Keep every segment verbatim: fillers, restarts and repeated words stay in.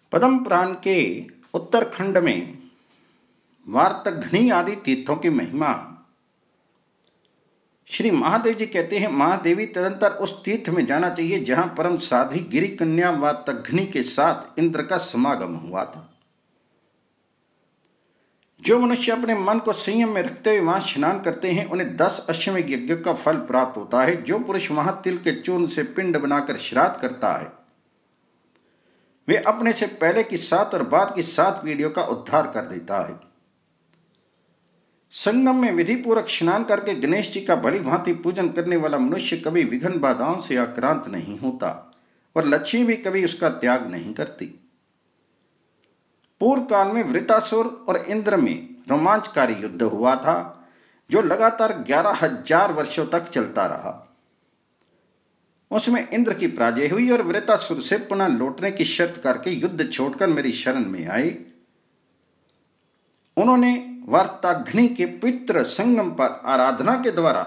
पद्म पुराण के उत्तरखंड में वार्तघ्नी आदि तीर्थों की महिमा। श्री महादेव जी कहते हैं, महादेवी तदंतर उस तीर्थ में जाना चाहिए जहां परम साध्वी गिरी कन्या वार्तघ्नी के साथ इंद्र का समागम हुआ था। जो मनुष्य अपने मन को संयम में रखते हुए वहां स्नान करते हैं उन्हें दस अश्वमेध यज्ञ का फल प्राप्त होता है। जो पुरुष वहां तिल के चूर्ण से पिंड बनाकर श्राद्ध करता है वे अपने से पहले की सात और बाद की सात पीढ़ियों का उद्धार कर देता है। संगम में विधि पूर्वक स्नान करके गणेश जी का भली भांति पूजन करने वाला मनुष्य कभी विघ्न बाधाओं से आक्रांत नहीं होता और लक्ष्मी भी कभी उसका त्याग नहीं करती। पूर्व काल में वृतासुर और इंद्र में रोमांचकारी युद्ध हुआ था जो लगातार ग्यारह हजार वर्षों तक चलता रहा। उसमें इंद्र की पराजय हुई और वृतासुर से पुनः लौटने की शर्त करके युद्ध छोड़कर मेरी शरण में आए। उन्होंने वार्ताघ्नी के पवित्र संगम पर आराधना के द्वारा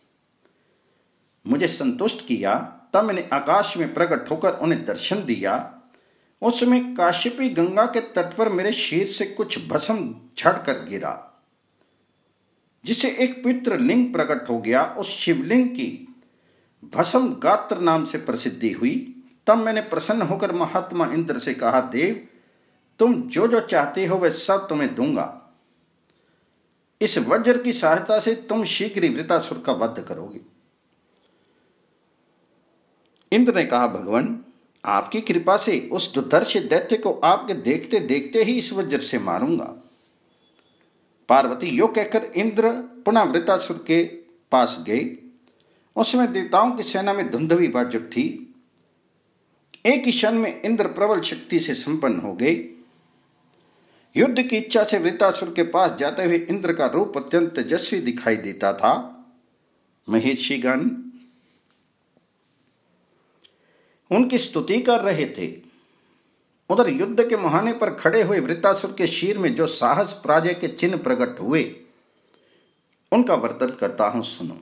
मुझे संतुष्ट किया। तब मैंने आकाश में प्रकट होकर उन्हें दर्शन दिया। उसमें काश्यपी गंगा के तट पर मेरे शरीर से कुछ भस्म झड़कर गिरा जिससे एक पवित्र लिंग प्रकट हो गया। उस शिवलिंग की भस्म गात्र नाम से प्रसिद्धि हुई। तब मैंने प्रसन्न होकर महात्मा इंद्र से कहा, देव तुम जो जो चाहते हो वह सब तुम्हें दूंगा। इस वज्र की सहायता से तुम शीघ्र ही वृतासुर का वध करोगे। इंद्र ने कहा, भगवान आपकी कृपा से उस दुर्धर्ष दैत्य को आपके देखते देखते ही इस वज्र से मारूंगा। पार्वती यो कहकर इंद्र पुनः वृतासुर के पास गए। उसमें देवताओं की सेना में धुंधवी बाज उठी। एक ही क्षण में इंद्र प्रबल शक्ति से संपन्न हो गए। युद्ध की इच्छा से वृतासुर के पास जाते हुए इंद्र का रूप अत्यंत तेजस्वी दिखाई देता था। महेशिगण उनकी स्तुति कर रहे थे। उधर युद्ध के मुहाने पर खड़े हुए वृतासुर के शीर में जो साहस पराजय के चिन्ह प्रकट हुए उनका वर्णन करता हूं, सुनो।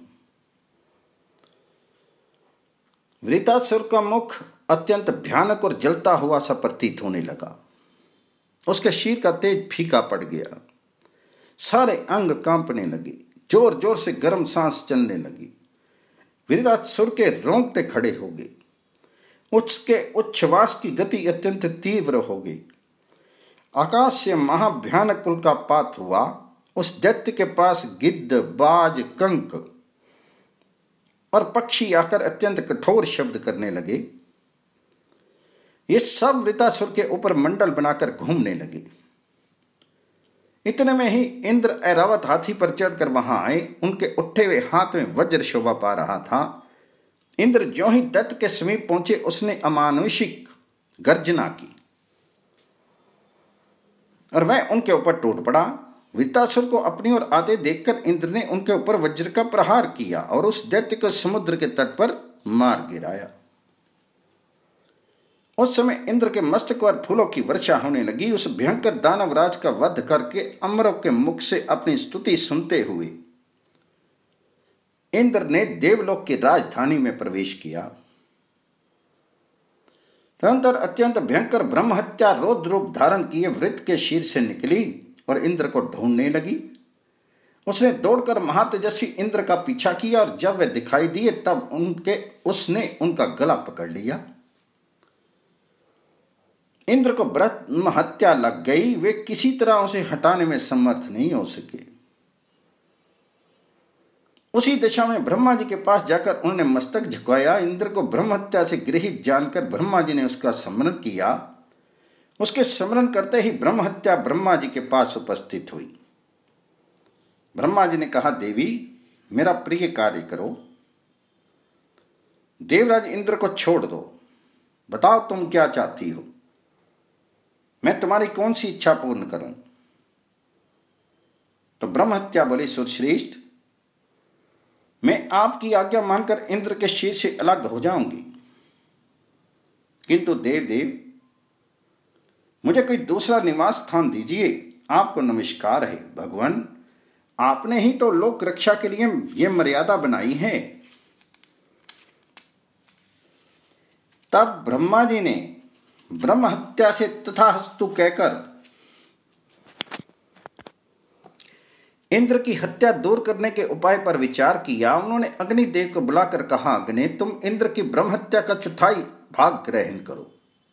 वृतासुर का मुख अत्यंत भयानक और जलता हुआ सा प्रतीत होने लगा। उसके शीर का तेज फीका पड़ गया। सारे अंग कांपने लगे। जोर जोर से गर्म सांस चलने लगी। वृतासुर के रोंगटे खड़े हो गए। उसके उच्छ्वास की गति अत्यंत तीव्र हो गई। आकाश से महाभयानक उल्कापात हुआ। उस दैत्य के पास गिद्ध, बाज, कंक और पक्षी आकर अत्यंत कठोर शब्द करने लगे। ये सब वृतासुर के ऊपर मंडल बनाकर घूमने लगे। इतने में ही इंद्र ऐरावत हाथी पर चढ़कर वहां आए। उनके उठे हुए हाथ में वज्र शोभा पा रहा था। इंद्र ज्यों ही दैत्य के समीप पहुंचे उसने अमानुषिक गर्जना की और वह उनके ऊपर टूट पड़ा। वृतासुर को अपनी ओर आते देखकर इंद्र ने उनके ऊपर वज्र का प्रहार किया और उस दैत्य को समुद्र के तट पर मार गिराया। उस समय इंद्र के मस्तक पर फूलों की वर्षा होने लगी। उस भयंकर दानवराज का वध करके अमरों के मुख से अपनी स्तुति सुनते हुए इंद्र ने देवलोक की राजधानी में प्रवेश किया। तदनंतर अत्यंत भयंकर ब्रह्म हत्या रौद्र रूप धारण किए वृत्त के शीर से निकली और इंद्र को ढूंढने लगी। उसने दौड़कर महातेजस्वी इंद्र का पीछा किया और जब वे दिखाई दिए तब उनके उसने उनका गला पकड़ लिया। इंद्र को ब्रह्म हत्या लग गई। वे किसी तरह उसे हटाने में समर्थ नहीं हो सके। उसी दिशा में ब्रह्मा जी के पास जाकर उन्होंने मस्तक झुकाया। इंद्र को ब्रह्म हत्या से गृहित जानकर ब्रह्मा जी ने उसका स्मरण किया। उसके स्मरण करते ही ब्रह्म हत्या ब्रह्मा जी के पास उपस्थित हुई। ब्रह्मा जी ने कहा, देवी मेरा प्रिय कार्य करो। देवराज इंद्र को छोड़ दो। बताओ तुम क्या चाहती हो। मैं तुम्हारी कौन सी इच्छा पूर्ण करूं। तो ब्रह्म हत्या बोली, सुरश्रेष्ठ मैं आपकी आज्ञा मानकर इंद्र के शीर से अलग हो जाऊंगी, किंतु देव देव मुझे कोई दूसरा निवास स्थान दीजिए। आपको नमस्कार है भगवान। आपने ही तो लोक रक्षा के लिए ये मर्यादा बनाई है। तब ब्रह्मा जी ने ब्रह्म हत्या से तथास्तु कहकर इंद्र की हत्या दूर करने के उपाय पर विचार किया। उन्होंने अग्निदेव को बुलाकर कहा, अग्नि, तुम इंद्र की ब्रह्म हत्या का चौथाई भाग ग्रहण करो।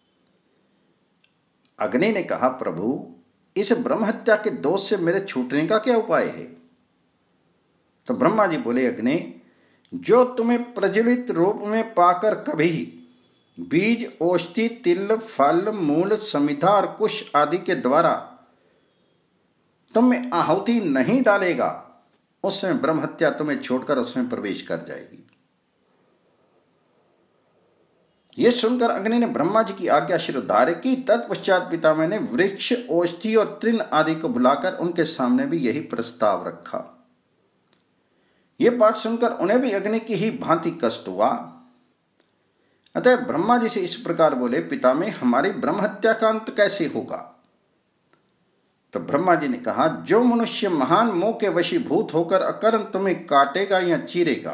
अग्नि ने कहा, प्रभु, इस ब्रह्म हत्या के दोष से मेरे छूटने का क्या उपाय है? तो ब्रह्मा जी बोले, अग्नि, जो तुम्हें प्रज्वलित रूप में पाकर कभी बीज, औषधि, तिल, फल, मूल, समिधा और कुश आदि के द्वारा तुम्हें आहुति नहीं डालेगा, उसमें ब्रह्म हत्या तुम्हें छोड़कर उसमें प्रवेश कर जाएगी। यह सुनकर अग्नि ने ब्रह्मा जी की आज्ञा शिरोधार्य की। तत्पश्चात पितामह ने वृक्ष, औषधि और तृण आदि को बुलाकर उनके सामने भी यही प्रस्ताव रखा। यह बात सुनकर उन्हें भी अग्नि की ही भांति कष्ट हुआ। अतः ब्रह्मा जी से इस प्रकार बोले, पितामह, हमारी ब्रह्म हत्या का अंत कैसे होगा? तो ब्रह्मा जी ने कहा, जो मनुष्य महान मोह के वशीभूत होकर अकर्म तुम्हें काटेगा या चीरेगा,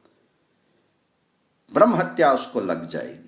ब्रह्म हत्या उसको लग जाएगी।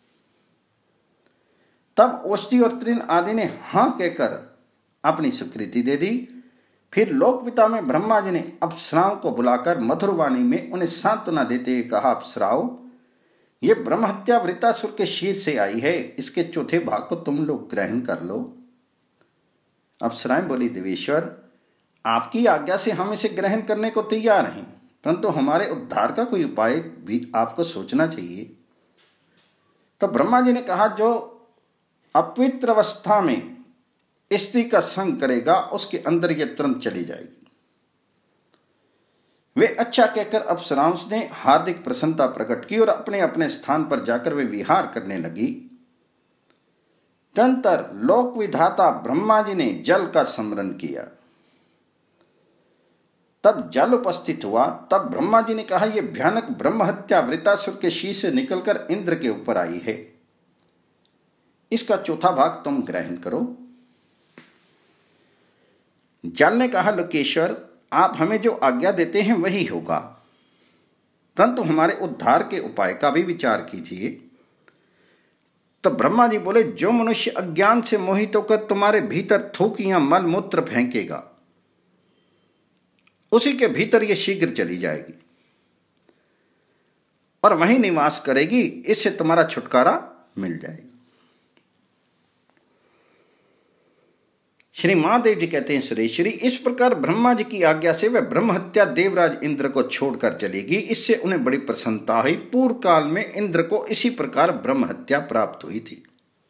तब औषधि और तृण आदि ने हां कहकर अपनी स्वीकृति दे दी। फिर लोक पिता में ब्रह्मा जी ने अप्सराओं को बुलाकर मधुर वाणी में उन्हें सांत्वना देते हुए कहा, अप्सराओं, ये ब्रह्म हत्या वृतासुर के शीर से आई है, इसके चौथे भाग को तुम लोग ग्रहण कर लो। अप्सराएं बोली, देवेश्वर, आपकी आज्ञा से हम इसे ग्रहण करने को तैयार हैं, परंतु हमारे उद्धार का कोई उपाय भी आपको सोचना चाहिए। तो ब्रह्मा जी ने कहा, जो अपवित्र अवस्था में स्त्री का संग करेगा, उसके अंदर यह तुरंत चली जाएगी। वे अच्छा कहकर अप्सराओं ने हार्दिक प्रसन्नता प्रकट की और अपने अपने स्थान पर जाकर वे विहार करने लगी। तदंतर लोक विधाता ब्रह्मा जी ने जल का स्मरण किया। तब जल उपस्थित हुआ। तब ब्रह्मा जी ने कहा, यह भयानक ब्रह्म हत्या वृतासुर के शीश से निकलकर इंद्र के ऊपर आई है, इसका चौथा भाग तुम ग्रहण करो। जल ने कहा, लोकेश्वर, आप हमें जो आज्ञा देते हैं वही होगा, परंतु हमारे उद्धार के उपाय का भी विचार कीजिए। तो ब्रह्मा जी बोले, जो मनुष्य अज्ञान से मोहित होकर तुम्हारे भीतर थूक या मल मूत्र फेंकेगा, उसी के भीतर यह शीघ्र चली जाएगी और वहीं निवास करेगी। इससे तुम्हारा छुटकारा मिल जाएगा। श्री महादेव जी कहते हैं, सुरेश्वरी, इस प्रकार ब्रह्मा जी की आज्ञा से वह ब्रह्म हत्या देवराज इंद्र को छोड़कर चलेगी। इससे उन्हें बड़ी प्रसन्नता हुई। पूर्व काल में इंद्र को इसी प्रकार ब्रह्म हत्या प्राप्त हुई थी।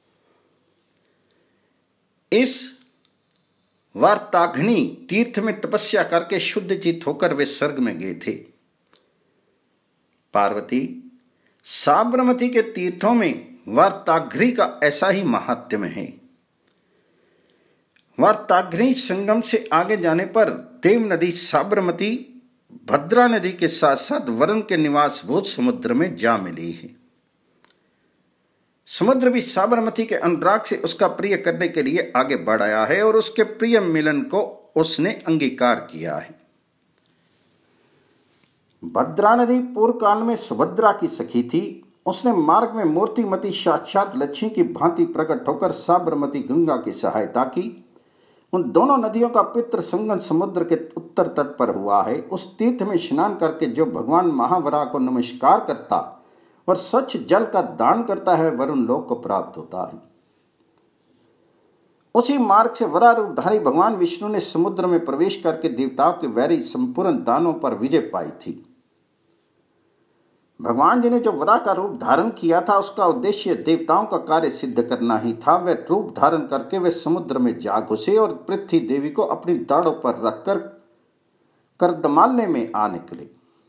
इस वार्ताग्नि तीर्थ में तपस्या करके शुद्ध चित्त होकर वे स्वर्ग में गए थे। पार्वती, साबरमती के तीर्थों में वार्ताग्नि का ऐसा ही महात्म्य है। वार्ताग्नि संगम से आगे जाने पर देव नदी साबरमती भद्रा नदी के साथ साथ वरुण के निवास भूत समुद्र में जा मिली है। समुद्र भी साबरमती के अनुराग से उसका प्रिय करने के लिए आगे बढ़ आया है और उसके प्रिय मिलन को उसने अंगीकार किया है। भद्रा नदी पूर्व काल में सुभद्रा की सखी थी। उसने मार्ग में मूर्तिमती साक्षात लक्ष्मी की भांति प्रकट होकर साबरमती गंगा की सहायता की। उन दोनों नदियों का पितृ संगम समुद्र के उत्तर तट पर हुआ है। उस तीर्थ में स्नान करके जो भगवान महावराह को नमस्कार करता और स्वच्छ जल का दान करता है, वरुण लोक को प्राप्त होता है। उसी मार्ग से वराह रूपधारी भगवान विष्णु ने समुद्र में प्रवेश करके देवताओं के वैरी संपूर्ण दानों पर विजय पाई थी। भगवान जी ने जो वराह का रूप धारण किया था, उसका उद्देश्य देवताओं का कार्य सिद्ध करना ही था। वे रूप धारण करके वे समुद्र में जा घुसे और पृथ्वी देवी को अपनी दाढ़ों पर रखकर करदमाल्य में आ निकले।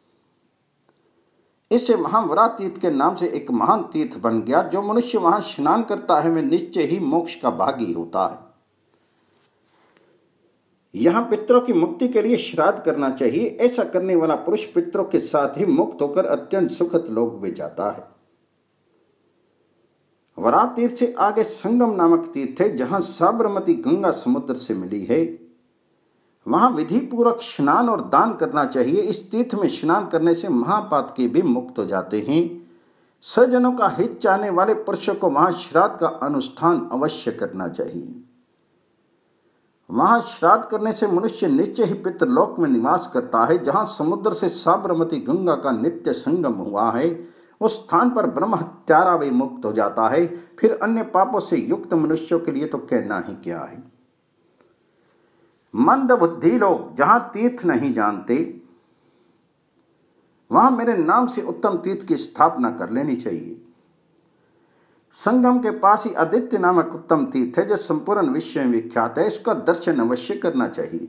इससे महावरा तीर्थ के नाम से एक महान तीर्थ बन गया। जो मनुष्य वहां स्नान करता है, वह निश्चय ही मोक्ष का भागी होता है। यहाँ पितरों की मुक्ति के लिए श्राद्ध करना चाहिए। ऐसा करने वाला पुरुष पितरों के साथ ही मुक्त होकर अत्यंत सुखद लोक में जाता है। वराह तीर्थ से आगे संगम नामक तीर्थ है, जहां साबरमती गंगा समुद्र से मिली है। वहां विधि पूर्वक स्नान और दान करना चाहिए। इस तीर्थ में स्नान करने से महापात के भी मुक्त हो जाते हैं। स्वजनों का हित चाहने वाले पुरुषों को वहां श्राद्ध का अनुष्ठान अवश्य करना चाहिए। वहां श्राद्ध करने से मनुष्य निश्चय ही पितृलोक में निवास करता है, जहां समुद्र से साबरमती गंगा का नित्य संगम हुआ है। उस स्थान पर ब्रह्म हत्यारा भी मुक्त हो जाता है। फिर अन्य पापों से युक्त मनुष्यों के लिए तो कहना ही क्या है। मंद बुद्धि लोग जहां तीर्थ नहीं जानते, वहां मेरे नाम से उत्तम तीर्थ की स्थापना कर लेनी चाहिए। संगम के पास ही आदित्य नामक उत्तम तीर्थ है, जो संपूर्ण विश्व में विख्यात है। इसका दर्शन अवश्य करना चाहिए।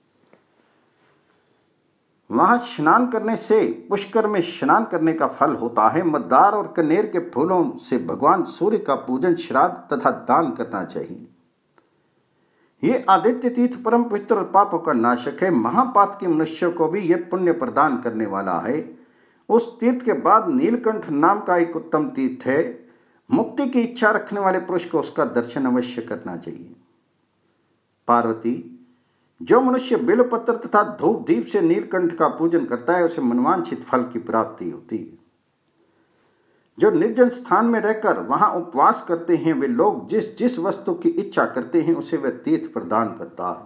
वहां स्नान करने से पुष्कर में स्नान करने का फल होता है। मदार और कनेर के फूलों से भगवान सूर्य का पूजन, श्राद्ध तथा दान करना चाहिए। ये आदित्य तीर्थ परम पवित्र और पापों का नाशक है। महापात के मनुष्यों को भी यह पुण्य प्रदान करने वाला है। उस तीर्थ के बाद नीलकंठ नाम का एक उत्तम तीर्थ है। मुक्ति की इच्छा रखने वाले पुरुष को उसका दर्शन अवश्य करना चाहिए। पार्वती, जो मनुष्य बेलपत्र तथा धूप दीप से नीलकंठ का पूजन करता है, उसे मनवांछित फल की प्राप्ति होती है। जो निर्जन स्थान में रहकर वहां उपवास करते हैं, वे लोग जिस जिस वस्तु की इच्छा करते हैं उसे वह तीर्थ प्रदान करता है।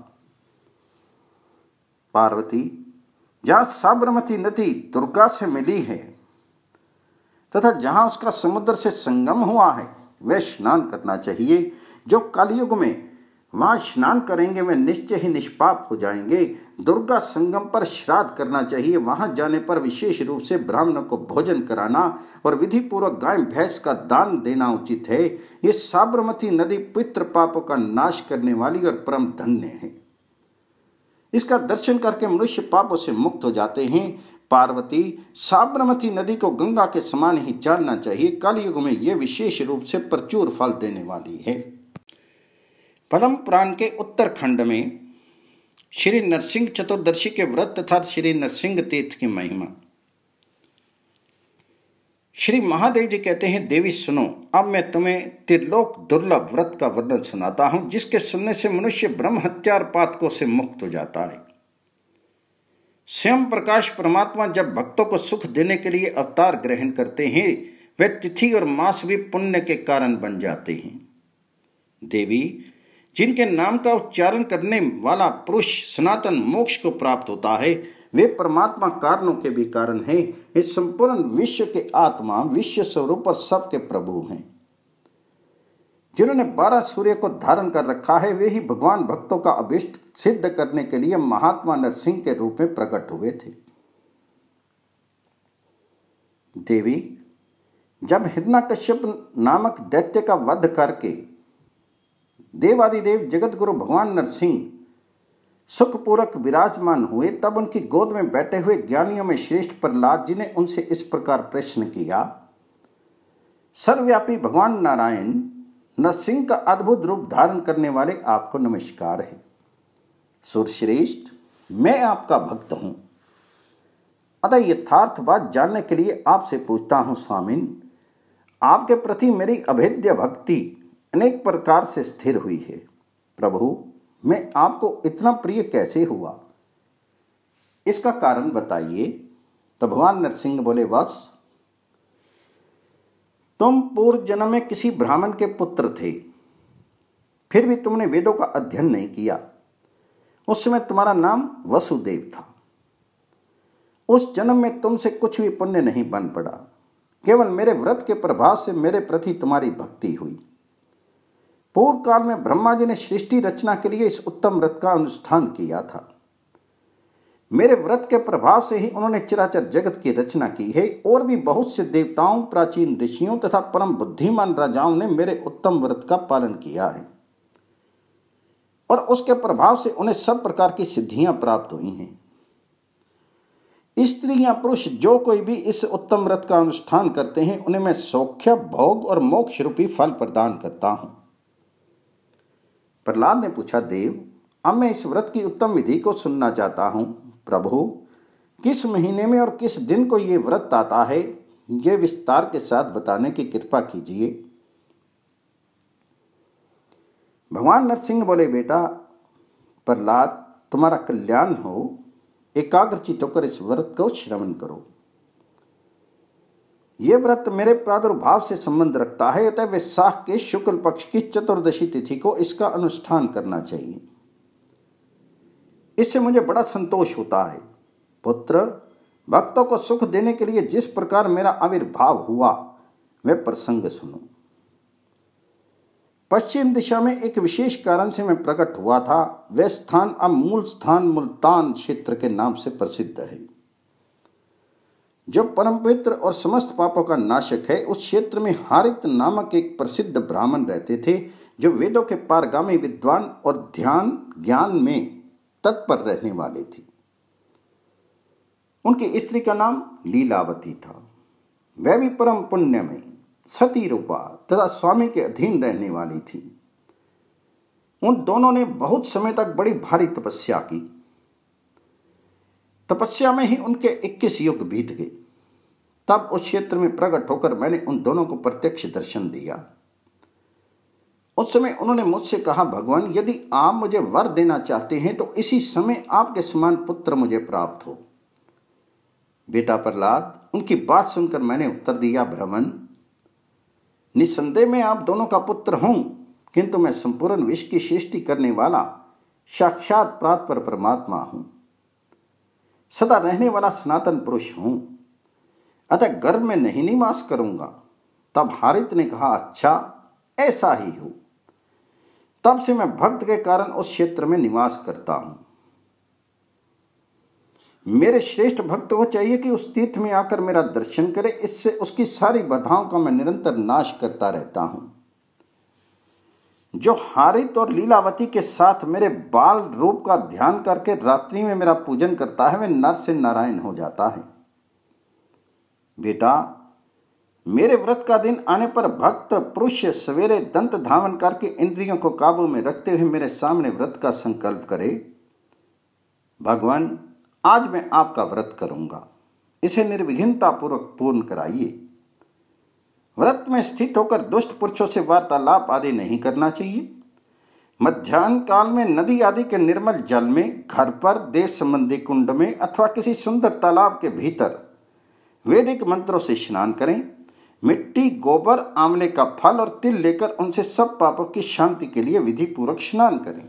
पार्वती, जहां साबरमती नदी दुर्गा से मिली है तथा जहां उसका समुद्र से संगम हुआ है, वह स्नान करना चाहिए। जो कलयुग में वहां स्नान करेंगे वे निश्चय ही निष्पाप हो जाएंगे। दुर्गा संगम पर श्राद्ध करना चाहिए। वहां जाने पर विशेष रूप से ब्राह्मणों को भोजन कराना और विधि पूर्वक गाय भैंस का दान देना उचित है। ये साबरमती नदी पितृ पापों का नाश करने वाली और परम धन्य है। इसका दर्शन करके मनुष्य पापों से मुक्त हो जाते हैं। पार्वती, साबरमती नदी को गंगा के समान ही जानना चाहिए। कलयुग में यह विशेष रूप से प्रचुर फल देने वाली है। पद्म पुराण के उत्तरखंड में श्री नरसिंह चतुर्दशी के व्रत तथा श्री नरसिंह तीर्थ की महिमा। श्री महादेव जी कहते हैं, देवी सुनो, अब मैं तुम्हें त्रिलोक दुर्लभ व्रत का वर्णन सुनाता हूं, जिसके सुनने से मनुष्य ब्रह्म हत्या और पातकों से मुक्त हो जाता है। स्वयं प्रकाश परमात्मा जब भक्तों को सुख देने के लिए अवतार ग्रहण करते हैं, वे तिथि और मास भी पुण्य के कारण बन जाते हैं। देवी, जिनके नाम का उच्चारण करने वाला पुरुष सनातन मोक्ष को प्राप्त होता है, वे परमात्मा कारणों के भी कारण हैं। इस संपूर्ण विश्व के आत्मा, विश्व स्वरूप और सबके प्रभु हैं। जिन्होंने बारह सूर्य को धारण कर रखा है, वे ही भगवान भक्तों का अभिष्ट सिद्ध करने के लिए महात्मा नरसिंह के रूप में प्रकट हुए थे। देवी, जब हिरण्यकश्यप नामक दैत्य का वध करके देवादिदेव जगत गुरु भगवान नरसिंह सुखपूर्वक विराजमान हुए, तब उनकी गोद में बैठे हुए ज्ञानियों में श्रेष्ठ प्रहलाद जी ने उनसे इस प्रकार प्रश्न किया, सर्वव्यापी भगवान नारायण नरसिंह का अद्भुत रूप धारण करने वाले आपको नमस्कार है। सुरश्रेष्ठ, मैं आपका भक्त हूं, अतः यथार्थ बात जानने के लिए आपसे पूछता हूं स्वामिन, आपके प्रति मेरी अभेद्य भक्ति अनेक प्रकार से स्थिर हुई है। प्रभु, मैं आपको इतना प्रिय कैसे हुआ, इसका कारण बताइए। तो भगवान नरसिंह बोले, वत्स, तुम पूर्व जन्म में किसी ब्राह्मण के पुत्र थे, फिर भी तुमने वेदों का अध्ययन नहीं किया। उस समय तुम्हारा नाम वसुदेव था। उस जन्म में तुमसे कुछ भी पुण्य नहीं बन पड़ा, केवल मेरे व्रत के प्रभाव से मेरे प्रति तुम्हारी भक्ति हुई। पूर्व काल में ब्रह्मा जी ने सृष्टि रचना के लिए इस उत्तम व्रत का अनुष्ठान किया था। मेरे व्रत के प्रभाव से ही उन्होंने चराचर जगत की रचना की है। और भी बहुत से देवताओं, प्राचीन ऋषियों तथा परम बुद्धिमान राजाओं ने मेरे उत्तम व्रत का पालन किया है और उसके प्रभाव से उन्हें सब प्रकार की सिद्धियां प्राप्त हुई हैं। स्त्री या पुरुष जो कोई भी इस उत्तम व्रत का अनुष्ठान करते हैं, उन्हें मैं सौख्य, भोग और मोक्ष रूपी फल प्रदान करता हूं। प्रहलाद ने पूछा, देव, अब मैं इस व्रत की उत्तम विधि को सुनना चाहता हूं। प्रभु, किस महीने में और किस दिन को ये व्रत आता है, ये विस्तार के साथ बताने की कृपा कीजिए। भगवान नरसिंह बोले, बेटा प्रहलाद, तुम्हारा कल्याण हो, एकाग्रचित्त होकर इस व्रत को श्रवण करो। ये व्रत मेरे प्रादुर्भाव से संबंध रखता है, अतः वैशाख के शुक्ल पक्ष की चतुर्दशी तिथि को इसका अनुष्ठान करना चाहिए। इससे मुझे बड़ा संतोष होता है। पुत्र, भक्तों को सुख देने के लिए जिस प्रकार मेरा आविर्भाव हुआ वह प्रसंग सुनो। पश्चिम दिशा में एक विशेष कारण से मैं प्रकट हुआ था। वह स्थान अब मूल स्थान मुल्तान क्षेत्र के नाम से प्रसिद्ध है, जो परम पवित्र और समस्त पापों का नाशक है। उस क्षेत्र में हारित नामक एक प्रसिद्ध ब्राह्मण रहते थे, जो वेदों के पारगामी विद्वान और ध्यान ज्ञान में तत्पर रहने वाले थे। उनकी स्त्री का नाम लीलावती था। वह भी परम पुण्यमयी, सती रूपा तथा स्वामी के अधीन रहने वाली थी। उन दोनों ने बहुत समय तक बड़ी भारी तपस्या की। तपस्या में ही उनके इक्कीस युग बीत गए। तब उस क्षेत्र में प्रकट होकर मैंने उन दोनों को प्रत्यक्ष दर्शन दिया। उस समय उन्होंने मुझसे कहा, भगवान, यदि आप मुझे वर देना चाहते हैं तो इसी समय आपके समान पुत्र मुझे प्राप्त हो। बेटा प्रहलाद, उनकी बात सुनकर मैंने उत्तर दिया, ब्राह्मण, निसंदेह में आप दोनों का पुत्र हूं, किंतु मैं संपूर्ण विश्व की सृष्टि करने वाला साक्षात परात्पर परमात्मा हूं, सदा रहने वाला सनातन पुरुष हूं, अतः गर्भ में नहीं निवास करूंगा। तब हारित ने कहा, अच्छा, ऐसा ही हो। तब से मैं भक्त के कारण उस क्षेत्र में निवास करता हूं। मेरे श्रेष्ठ भक्त को चाहिए कि उस तीर्थ में आकर मेरा दर्शन करे, इससे उसकी सारी बाधाओं का मैं निरंतर नाश करता रहता हूं। जो हारित और लीलावती के साथ मेरे बाल रूप का ध्यान करके रात्रि में मेरा पूजन करता है, वह नर से नारायण हो जाता है। बेटा, मेरे व्रत का दिन आने पर भक्त पुरुष सवेरे दंत धावन करके इंद्रियों को काबू में रखते हुए मेरे सामने व्रत का संकल्प करे, भगवान, आज मैं आपका व्रत करूंगा, इसे निर्विघ्नता पूर्वक पूर्ण कराइए। व्रत में स्थित होकर दुष्ट पुरुषों से वार्तालाप आदि नहीं करना चाहिए। मध्याह्न काल में नदी आदि के निर्मल जल में, घर पर, देश संबंधी कुंड में अथवा किसी सुंदर तालाब के भीतर वैदिक मंत्रों से स्नान करें। मिट्टी, गोबर, आंवले का फल और तिल लेकर उनसे सब पापों की शांति के लिए विधि पूर्वक स्नान करें।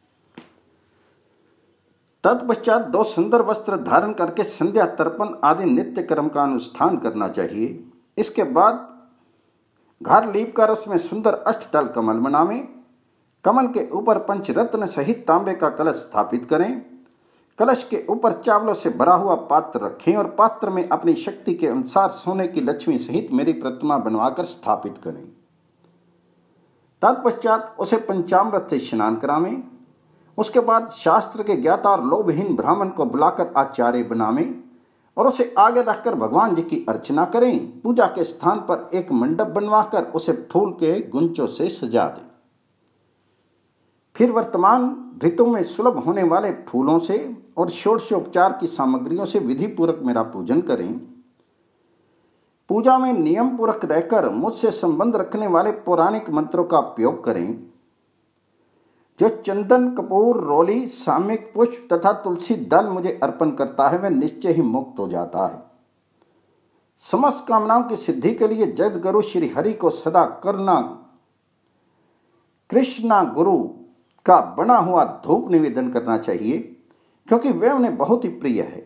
तत्पश्चात दो सुंदर वस्त्र धारण करके संध्या तर्पण आदि नित्य कर्म का अनुष्ठान करना चाहिए। इसके बाद घर लीपकर उसमें सुंदर अष्टदल कमल बनावें। कमल के ऊपर पंचरत्न सहित तांबे का कलश स्थापित करें। कलश के ऊपर चावलों से भरा हुआ पात्र रखें और पात्र में अपनी शक्ति के अनुसार सोने की लक्ष्मी सहित मेरी प्रतिमा बनवाकर स्थापित करें। तत्पश्चात उसे पंचामृत से स्नान करावें। उसके बाद शास्त्र के ज्ञाता और लोभहीन ब्राह्मण को बुलाकर आचार्य बनावें और उसे आगे रखकर भगवान जी की अर्चना करें। पूजा के स्थान पर एक मंडप बनवाकर उसे फूल के गुंचों से सजा दें। फिर वर्तमान ऋतु में सुलभ होने वाले फूलों से और षोडशोपचार की सामग्रियों से विधि पूर्वक मेरा पूजन करें। पूजा में नियम पूर्वक रहकर मुझसे संबंध रखने वाले पौराणिक मंत्रों का उपयोग करें। जो चंदन, कपूर, रोली, सामिक पुष्प तथा तुलसी दल मुझे अर्पण करता है, वह निश्चय ही मुक्त हो जाता है। समस्त कामनाओं की सिद्धि के लिए जगद्गुरु श्री हरि को सदा करना कृष्णा गुरु का बना हुआ धूप निवेदन करना चाहिए, क्योंकि वह उन्हें बहुत ही प्रिय है।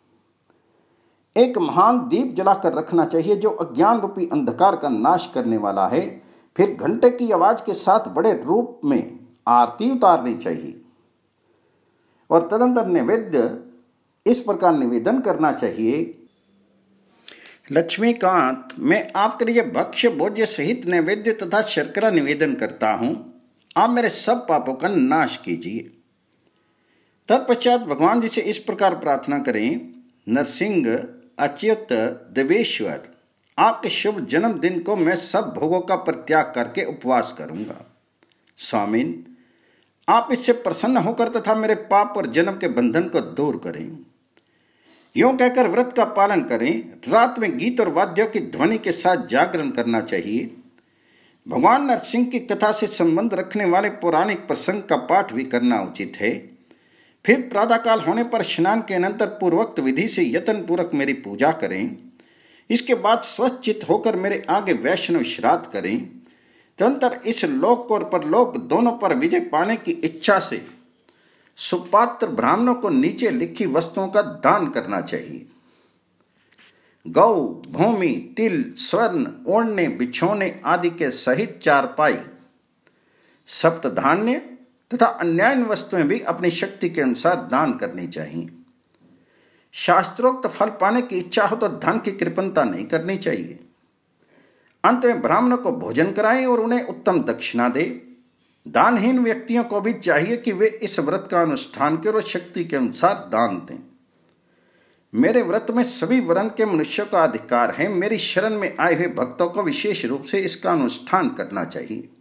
एक महान दीप जलाकर रखना चाहिए जो अज्ञान रूपी अंधकार का नाश करने वाला है। फिर घंटे की आवाज के साथ बड़े रूप में आरती उतारनी चाहिए और तदंतर नैवेद्य इस प्रकार निवेदन करना चाहिए। लक्ष्मीकांत, मैं आपके लिए भक्ष्य भोज्य सहित नैवेद्य तथा शर्करा निवेदन करता हूं। आप मेरे सब पापों का नाश कीजिए। तत्पश्चात भगवान जी से इस प्रकार प्रार्थना करें, नरसिंह, अच्युत, देवेश्वर, आपके शुभ जन्मदिन को मैं सब भोगों का परित्याग करके उपवास करूंगा। स्वामिन, आप इससे प्रसन्न होकर तथा मेरे पाप और जन्म के बंधन को दूर करें। यूं कहकर व्रत का पालन करें। रात में गीत और वाद्यों की ध्वनि के साथ जागरण करना चाहिए। भगवान नरसिंह की कथा से संबंध रखने वाले पौराणिक प्रसंग का पाठ भी करना उचित है। फिर प्रातःकाल होने पर स्नान के अनंतर पूर्वोक्त विधि से यत्न पूर्वक मेरी पूजा करें। इसके बाद स्वचित होकर मेरे आगे वैष्णव श्राद्ध करें, तदंतर इस लोक और परलोक दोनों पर विजय पाने की इच्छा से सुपात्र ब्राह्मणों को नीचे लिखी वस्तुओं का दान करना चाहिए। गौ, भूमि, तिल, स्वर्ण, ओढ़ने, बिछोने आदि के सहित चारपाई, सप्तधान्य तथा अन्य वस्तुएं भी अपनी शक्ति के अनुसार दान करनी चाहिए। शास्त्रोक्त फल पाने की इच्छा हो तो धन की कृपणता नहीं करनी चाहिए। अंत में ब्राह्मणों को भोजन कराएं और उन्हें उत्तम दक्षिणा दे। दानहीन व्यक्तियों को भी चाहिए कि वे इस व्रत का अनुष्ठान करें और शक्ति के अनुसार दान दें। मेरे व्रत में सभी वर्ण के मनुष्यों का अधिकार है। मेरी शरण में आए हुए भक्तों को विशेष रूप से इसका अनुष्ठान करना चाहिए।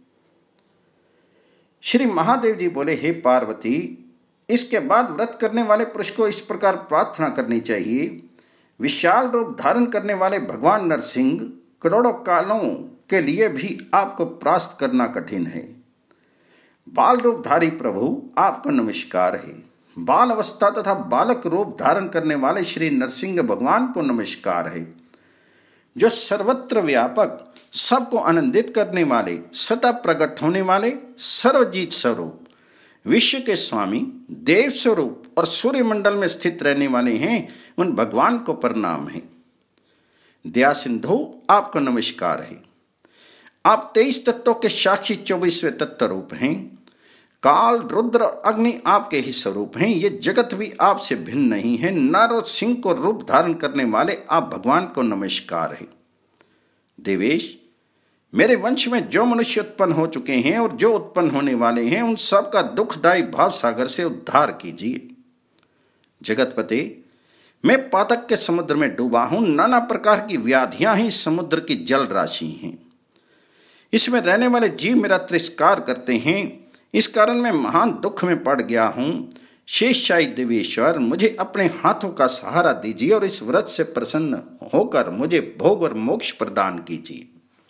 श्री महादेव जी बोले, हे पार्वती, इसके बाद व्रत करने वाले पुरुष को इस प्रकार प्रार्थना करनी चाहिए। विशाल रूप धारण करने वाले भगवान नरसिंह करोड़ों कालों के लिए भी आपको परास्त करना कठिन है। बाल रूपधारी प्रभु, आपको नमस्कार है। बाल अवस्था तथा बालक रूप धारण करने वाले श्री नरसिंह भगवान को नमस्कार है, जो सर्वत्र व्यापक, सबको आनंदित करने वाले, सदा प्रकट होने वाले, सर्वजीत स्वरूप, विश्व के स्वामी, देव स्वरूप और सूर्यमंडल में स्थित रहने वाले हैं। उन भगवान को प्रणाम है। दया सिंधु, आपको नमस्कार है। आप तेईस तत्वों के साक्षी चौबीसवें तत्व रूप हैं। काल, रुद्र, अग्नि आपके ही स्वरूप हैं। ये जगत भी आपसे भिन्न नहीं है। नर और सिंह को रूप धारण करने वाले आप भगवान को नमस्कार है। देवेश, मेरे वंश में जो मनुष्य उत्पन्न हो चुके हैं और जो उत्पन्न होने वाले हैं, उन सब का दुखदायी भाव सागर से उद्धार कीजिए। जगतपते, मैं पातक के समुद्र में डूबा हूं। नाना प्रकार की व्याधियां ही समुद्र की जल राशि हैं। इसमें रहने वाले जीव मेरा तिरस्कार करते हैं। इस कारण मैं महान दुख में पड़ गया हूं। शेषशायी देवेश्वर, मुझे अपने हाथों का सहारा दीजिए और इस व्रत से प्रसन्न होकर मुझे भोग और मोक्ष प्रदान कीजिए।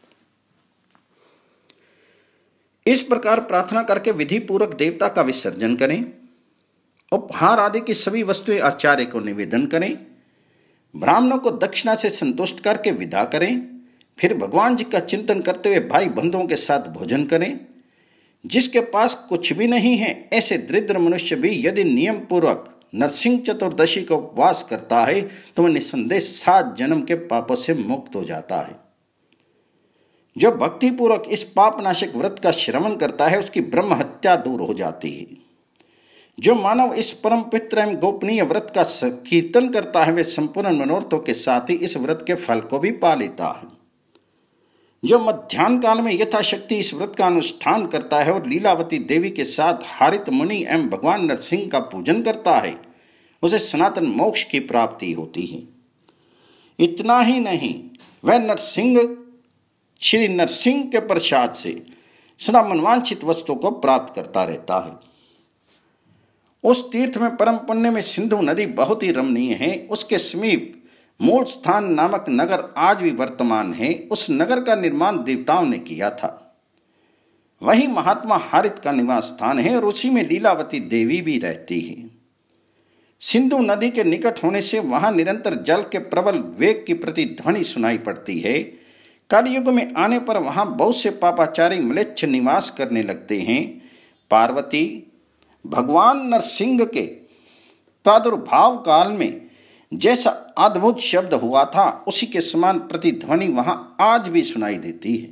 इस प्रकार प्रार्थना करके विधि पूर्वक देवता का विसर्जन करें। उपहार आदि की सभी वस्तुएं आचार्य को निवेदन करें। ब्राह्मणों को दक्षिणा से संतुष्ट करके विदा करें। फिर भगवान जी का चिंतन करते हुए भाई बंधुओं के साथ भोजन करें। जिसके पास कुछ भी नहीं है, ऐसे दरिद्र मनुष्य भी यदि नियम पूर्वक नरसिंह चतुर्दशी का उपवास करता है तो वह निसंदेह सात जन्म के पापों से मुक्त हो जाता है। जो भक्ति पूर्वक इस पापनाशक व्रत का श्रवण करता है, उसकी ब्रह्म हत्या दूर हो जाती है। जो मानव इस परम पवित्र एवं गोपनीय व्रत का कीर्तन करता है, वे संपूर्ण मनोरथों के साथ ही इस व्रत के फल को भी पा लेता है। जो मध्याह्न काल में यथाशक्ति इस व्रत का अनुष्ठान करता है और लीलावती देवी के साथ हारित मुनि एवं भगवान नरसिंह का पूजन करता है, उसे सनातन मोक्ष की प्राप्ति होती है। इतना ही नहीं, वह नरसिंह श्री नरसिंह के प्रसाद से सदा मनवांछित वस्तु को प्राप्त करता रहता है। उस तीर्थ में परम पुण्य में सिंधु नदी बहुत ही रमणीय है। उसके समीप मूल स्थान नामक नगर आज भी वर्तमान है। उस नगर का निर्माण देवताओं ने किया था। वही महात्मा हारित का निवास स्थान है और उसी में लीलावती देवी भी रहती है। सिंधु नदी के निकट होने से वहां निरंतर जल के प्रबल वेग की प्रतिध्वनि सुनाई पड़ती है। कलयुग में आने पर वहां बहुत से पापाचारी म्लेच्छ निवास करने लगते हैं। पार्वती, भगवान नरसिंह के प्रादुर्भाव काल में जैसा अद्भुत शब्द हुआ था, उसी के समान प्रतिध्वनि वहां आज भी सुनाई देती है।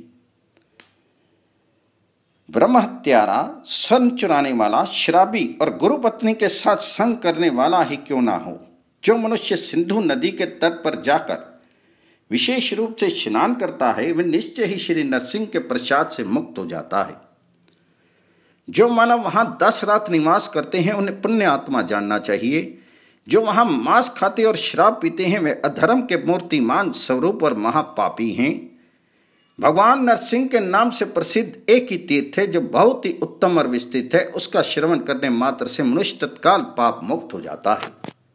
ब्रह्म हत्यारा, स्वर्ण चुराने वाला, शराबी और गुरु पत्नी के साथ संग करने वाला ही क्यों ना हो, जो मनुष्य सिंधु नदी के तट पर जाकर विशेष रूप से स्नान करता है, वह निश्चय ही श्री नरसिंह के प्रसाद से मुक्त हो जाता है। जो मानव वहां दस रात निवास करते हैं, उन्हें पुण्य आत्मा जानना चाहिए। जो वहां मांस खाते और शराब पीते हैं, वे अधर्म के मूर्तिमान स्वरूप और महापापी हैं। भगवान नरसिंह के नाम से प्रसिद्ध एक ही तीर्थ है जो बहुत ही उत्तम और विस्तृत है। उसका श्रवण करने मात्र से मनुष्य तत्काल पाप मुक्त हो जाता है।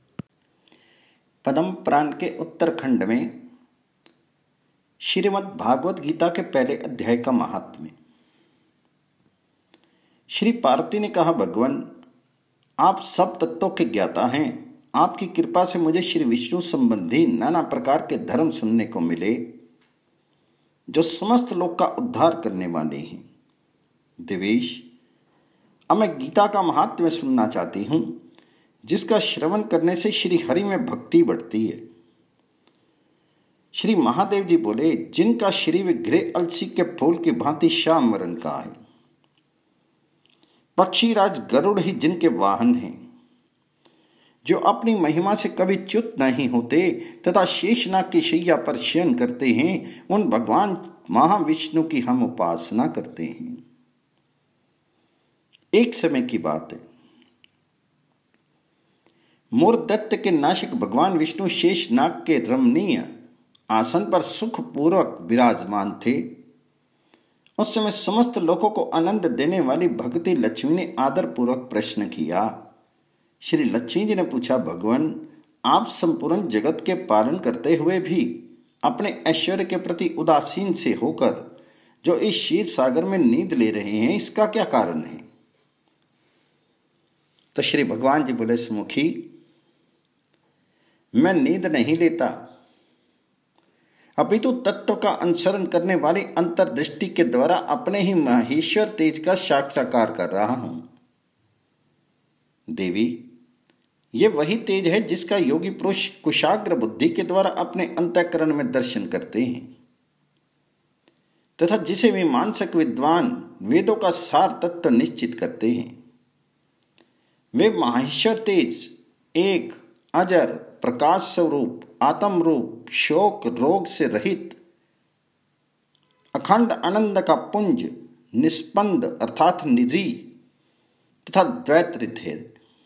पद्म पुराण के उत्तरखंड में श्रीमद् भागवत गीता के पहले अध्याय का महात्म्य। श्री पार्वती ने कहा, भगवान, आप सब तत्वों के ज्ञाता हैं आपकी कृपा से मुझे श्री विष्णु संबंधी नाना प्रकार के धर्म सुनने को मिले जो समस्त लोक का उद्धार करने वाले हैं। देवेश, अब मैं गीता का महात्म्य सुनना चाहती हूँ, जिसका श्रवण करने से श्री हरि में भक्ति बढ़ती है। श्री महादेव जी बोले, जिनका शरीर ग्रह अलसी के फूल की भांति श्याम वर्ण का है, पक्षीराज गरुड़ ही जिनके वाहन हैं, जो अपनी महिमा से कभी च्युत नहीं होते तथा शेषनाग की शैया पर शयन करते हैं, उन भगवान महाविष्णु की हम उपासना करते हैं। एक समय की बात है, मोरदत्त के नासिक भगवान विष्णु शेषनाग के रमणीय आसन पर सुखपूर्वक विराजमान थे। उस समय समस्त लोगों को आनंद देने वाली भगवती लक्ष्मी ने आदर पूर्वक प्रश्न किया। श्री लक्ष्मी जी ने पूछा, भगवान, आप संपूर्ण जगत के पालन करते हुए भी अपने ऐश्वर्य के प्रति उदासीन से होकर जो इस क्षीर सागर में नींद ले रहे हैं, इसका क्या कारण है? तो श्री भगवान जी बोले, सुमुखी, मैं नींद नहीं लेता, अपितु तो तत्व का अनुसरण करने वाली अंतर्दृष्टि के द्वारा अपने ही महेश्वर तेज का साक्षात्कार कर रहा हूं। देवी, ये वही तेज है जिसका योगी पुरुष कुशाग्र बुद्धि के द्वारा अपने अंतःकरण में दर्शन करते हैं तथा जिसे मीमांसक विद्वान वेदों का सार तत्व निश्चित करते हैं। वे महेश्वर तेज एक अजर प्रकाश स्वरूप आत्म रूप शोक रोग से रहित अखंड आनंद का पुंज निष्पंद अर्थात निधि तथा द्वैतरित है।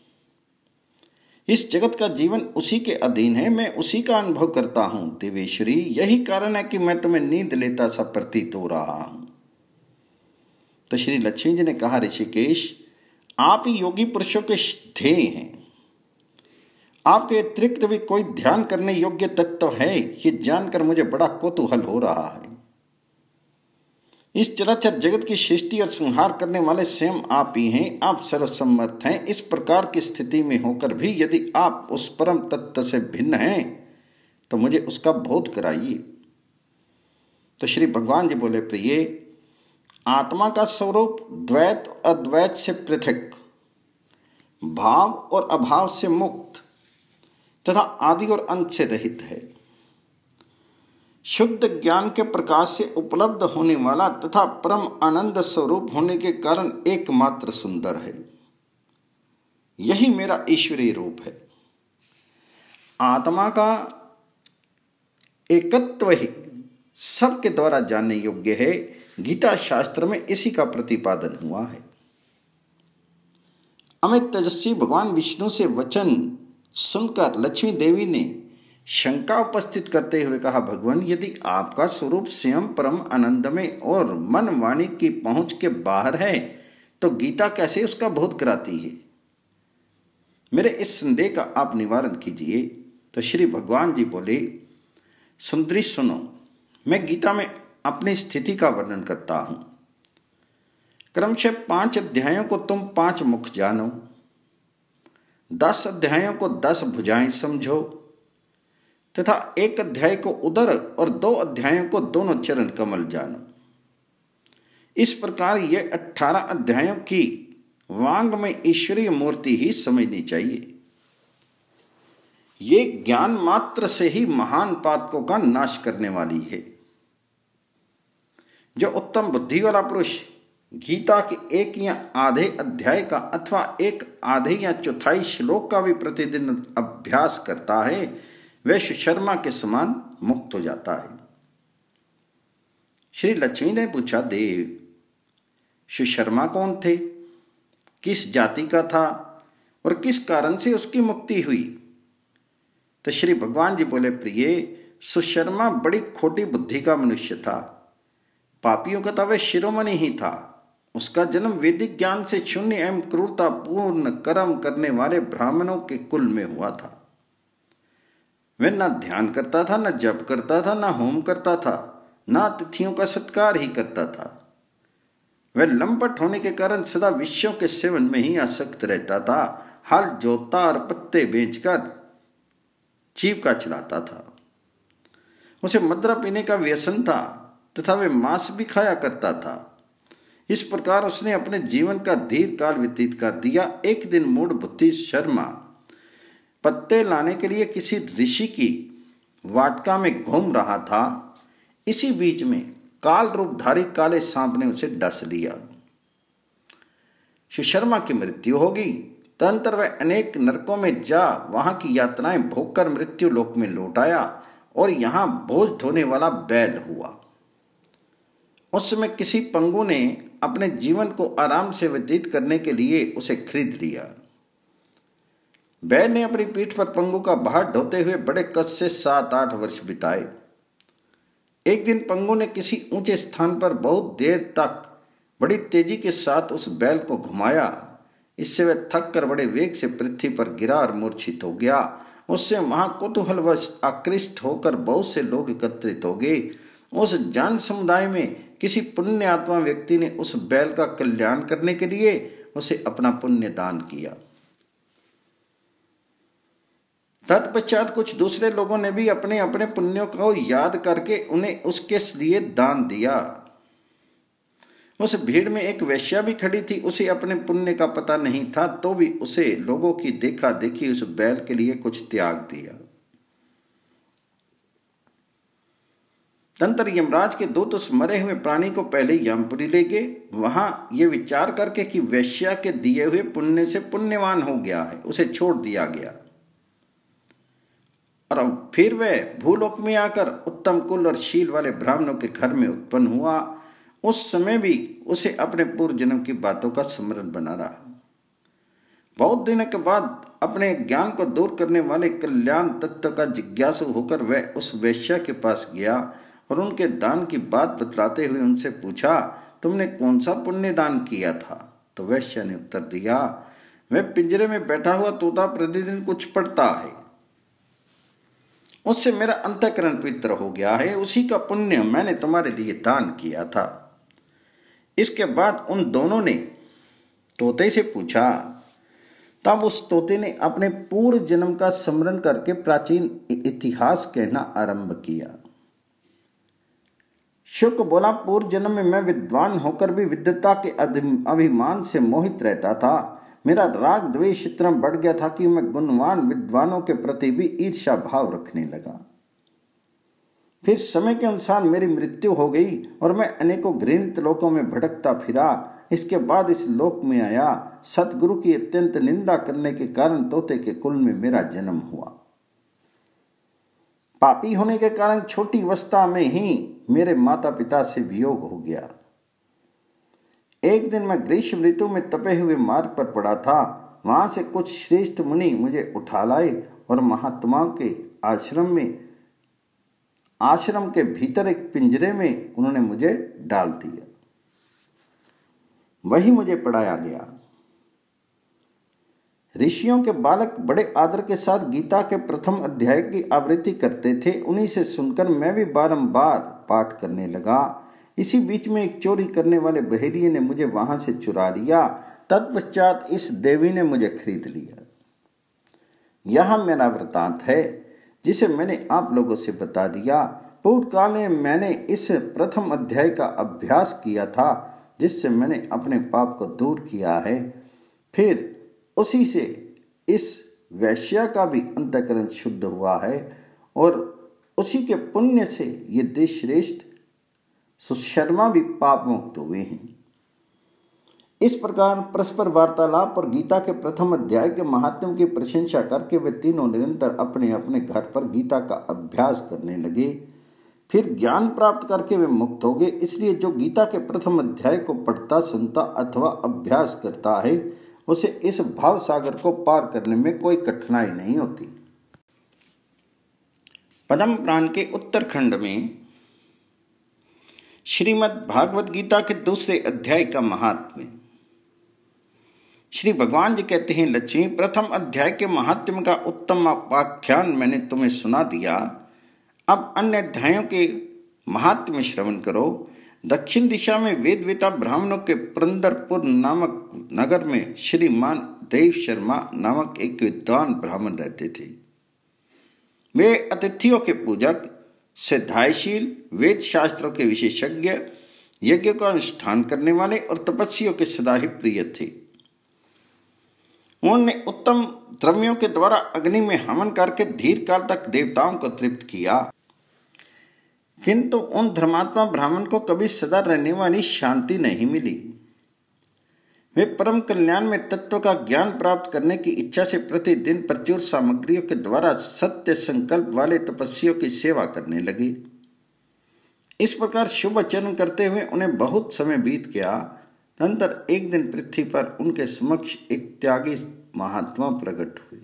इस जगत का जीवन उसी के अधीन है, मैं उसी का अनुभव करता हूं। देवेश्वरी, यही कारण है कि मैं तुम्हें नींद लेता सा प्रतीत हो रहा हूं। तो श्री लक्ष्मी जी ने कहा, ऋषिकेश, आप ही योगी पुरुषों के ध्येय हैं। आपके अतिरिक्त भी कोई ध्यान करने योग्य तत्व है, ये जानकर मुझे बड़ा कौतूहल हो रहा है। इस चराचर जगत की सृष्टि और संहार करने वाले स्वयं आप ही हैं। आप सर्वसम्मत हैं। इस प्रकार की स्थिति में होकर भी यदि आप उस परम तत्व से भिन्न हैं तो मुझे उसका बोध कराइए। तो श्री भगवान जी बोले, प्रिय, आत्मा का स्वरूप द्वैत अद्वैत से पृथक, भाव और अभाव से मुक्त तथा आदि और अंत से रहित है। शुद्ध ज्ञान के प्रकाश से उपलब्ध होने वाला तथा परम आनंद स्वरूप होने के कारण एकमात्र सुंदर है। यही मेरा ईश्वरीय रूप है। आत्मा का एकत्व ही सबके द्वारा जानने योग्य है। गीता शास्त्र में इसी का प्रतिपादन हुआ है। अमित तेजस्वी भगवान विष्णु से वचन सुनकर लक्ष्मी देवी ने शंका उपस्थित करते हुए कहा, भगवान, यदि आपका स्वरूप स्वयं परम आनंद में और मन वाणी की पहुंच के बाहर है तो गीता कैसे उसका बोध कराती है? मेरे इस संदेह का आप निवारण कीजिए। तो श्री भगवान जी बोले, सुंदरी सुनो, मैं गीता में अपनी स्थिति का वर्णन करता हूं। क्रमशः पांच अध्यायों को तुम पांच मुख जानो, दस अध्यायों को दस भुजाएं समझो तथा एक अध्याय को उदर और दो अध्यायों को दोनों चरण कमल जानो। इस प्रकार ये अठारह अध्यायों की वांग में ईश्वरीय मूर्ति ही समझनी चाहिए। ये ज्ञान मात्र से ही महान पातकों का नाश करने वाली है। जो उत्तम बुद्धि वाला पुरुष गीता के एक या आधे अध्याय का अथवा एक आधे या चौथाई श्लोक का भी प्रतिदिन अभ्यास करता है, वह सुशर्मा के समान मुक्त हो जाता है। श्री लक्ष्मी ने पूछा, देव, सुशर्मा कौन थे, किस जाति का था और किस कारण से उसकी मुक्ति हुई? तो श्री भगवान जी बोले, प्रिय, सुशर्मा बड़ी खोटी बुद्धि का मनुष्य था। पापियों का तो वह शिरोमणि ही था। उसका जन्म वैदिक ज्ञान से शून्य एवं क्रूरता पूर्ण कर्म करने वाले ब्राह्मणों के कुल में हुआ था। वह न ध्यान करता था, न जप करता था, न होम करता था, न अतिथियों का सत्कार ही करता था। वह लंपट होने के कारण सदा विषयों के सेवन में ही आसक्त रहता था। हल जोतता और पत्ते बेचकर चीवका चलाता था। उसे मदिरा पीने का व्यसन था तथा वे मांस भी खाया करता था। इस प्रकार उसने अपने जीवन का दीर्घ काल व्यतीत कर दिया। एक दिन मूढ़ बुद्धि शर्मा पत्ते लाने के लिए किसी ऋषि की वाटिका में घूम रहा था। इसी बीच में काल रूपधारी काले सांप ने उसे डस लिया। सुशर्मा की मृत्यु होगी। तदंतर वह अनेक नरकों में जा वहां की यातनाएं भोगकर मृत्यु लोक में लौट आया और यहां बोझ ढोने वाला बैल हुआ। उस समय किसी पंगु ने अपने जीवन को आराम से व्यतीत करने के लिए उसे खरीद लिया। बैल ने अपनी पीठ पर पंगु का भार ढोते हुए बड़े कष्ट से सात आठ वर्ष बिताए। एक दिन पंगु ने किसी ऊंचे स्थान पर बहुत देर तक बड़ी तेजी के साथ उस बैल को घुमाया। इससे वह थक कर बड़े वेग से पृथ्वी पर गिरा और मूर्छित हो गया। उससे वहां कुतूहलवश आकृष्ट होकर बहुत से लोग एकत्रित हो गए। उस जन समुदाय में किसी पुण्य आत्मा व्यक्ति ने उस बैल का कल्याण करने के लिए उसे अपना पुण्य दान किया। तत्पश्चात कुछ दूसरे लोगों ने भी अपने अपने पुण्यों को याद करके उन्हें उसके लिए दान दिया। उस भीड़ में एक वेश्या भी खड़ी थी। उसे अपने पुण्य का पता नहीं था तो भी उसे लोगों की देखा देखी उस बैल के लिए कुछ त्याग दिया। तंत्र यमराज के दूत उस मरे हुए प्राणी को पहले यमपुरी ले गए। वहां ये विचार करके कि वेश्या के दिए हुए पुण्य से पुण्यवान हो गया है, उसे छोड़ दिया गया। और फिर वह भूलोक में आकर उत्तम कुल और शील वाले ब्राह्मणों के घर में उत्पन्न हुआ। उस समय भी उसे अपने पूर्व जन्म की बातों का स्मरण बना रहा। बहुत दिनों के बाद अपने ज्ञान को दूर करने वाले कल्याण तत्व का जिज्ञासु होकर वह उस वेश्या के पास गया और उनके दान की बात बतलाते हुए उनसे पूछा, तुमने कौन सा पुण्य दान किया था? तो वेश्या ने उत्तर दिया, वह पिंजरे में बैठा हुआ तोता प्रतिदिन कुछ पढ़ता है, उससे मेरा अंतःकरण पवित्र हो गया है, उसी का पुण्य मैंने तुम्हारे लिए दान किया था। इसके बाद उन दोनों ने तोते से पूछा। तब उस तोते ने अपने पूर्व जन्म का स्मरण करके प्राचीन इतिहास कहना आरंभ किया। शुक बोला, पूर्व जन्म में मैं विद्वान होकर भी विद्वता के अभिमान से मोहित रहता था। मेरा राग द्वेष इतना बढ़ गया था कि मैं गुणवान विद्वानों के प्रति भी ईर्ष्या भाव रखने लगा। फिर समय के अनुसार मेरी मृत्यु हो गई और मैं अनेकों घृणित लोकों में भटकता फिरा। इसके बाद इस लोक में आया। सतगुरु की अत्यंत निंदा करने के कारण तोते के कुल में मेरा जन्म हुआ। पापी होने के कारण छोटी अवस्था में ही मेरे माता पिता से वियोग हो गया। एक दिन मैं ग्रीष्म ऋतु में तपे हुए मार्ग पर पड़ा था। वहां से कुछ श्रेष्ठ मुनि मुझे उठा लाए और महात्माओं के आश्रम में आश्रम के भीतर एक पिंजरे में उन्होंने मुझे डाल दिया। वही मुझे पढ़ाया गया। ऋषियों के बालक बड़े आदर के साथ गीता के प्रथम अध्याय की आवृत्ति करते थे। उन्हीं से सुनकर मैं भी बारंबार पाठ करने लगा। इसी बीच में एक चोरी करने वाले बहेलिये ने मुझे वहां से चुरा लिया। तत्पश्चात इस देवी ने मुझे खरीद लिया। यह मेरा वृतांत है जिसे मैंने आप लोगों से बता दिया। पूर्व काल में मैंने इस प्रथम अध्याय का अभ्यास किया था जिससे मैंने अपने पाप को दूर किया है। फिर उसी से इस वैश्या का भी अंतःकरण शुद्ध हुआ है और उसी के पुण्य से ये देश श्रेष्ठ सुशर्मा भी पाप मुक्त हुए हैं। इस प्रकार परस्पर वार्तालाप और गीता के प्रथम अध्याय के महात्म्य की प्रशंसा करके वे तीनों निरंतर अपने अपने घर पर गीता का अभ्यास करने लगे। फिर ज्ञान प्राप्त करके वे मुक्त हो गए। इसलिए जो गीता के प्रथम अध्याय को पढ़ता सुनता अथवा अभ्यास करता है उसे इस भाव सागर को पार करने में कोई कठिनाई नहीं होती। पद्म पुराण के उत्तरखंड में श्रीमद् भागवत गीता के दूसरे अध्याय का महात्म्य। श्री भगवान जी कहते हैं, लक्ष्मी, प्रथम अध्याय के महात्म्य का उत्तम व्याख्यान मैंने तुम्हें सुना दिया। अब अन्य अध्यायों के महात्म्य श्रवण करो। दक्षिण दिशा में वेदवेता ब्राह्मणों के पुरंदरपुर नामक नगर में श्रीमान देव शर्मा नामक एक विद्वान ब्राह्मण रहते थे। वे अतिथियों के पूजक, सिद्धायशील, वेद शास्त्रों के विशेषज्ञ, यज्ञ का अनुष्ठान करने वाले और तपस्वियों के सदा ही प्रिय थे। उन्होंने उत्तम द्रव्यों के द्वारा अग्नि में हवन करके दीर्घ काल तक देवताओं को तृप्त किया, किंतु उन धर्मात्मा ब्राह्मण को कभी सदा रहने वाली शांति नहीं मिली। वे परम कल्याण में तत्व का ज्ञान प्राप्त करने की इच्छा से प्रतिदिन प्रचुर सामग्रियों के द्वारा सत्य संकल्प वाले तपस्वियों की सेवा करने लगे। इस प्रकार शुभ आचरण करते हुए उन्हें बहुत समय बीत गया। तदनंतर एक दिन पृथ्वी पर उनके समक्ष एक त्यागी महात्मा प्रकट हुए।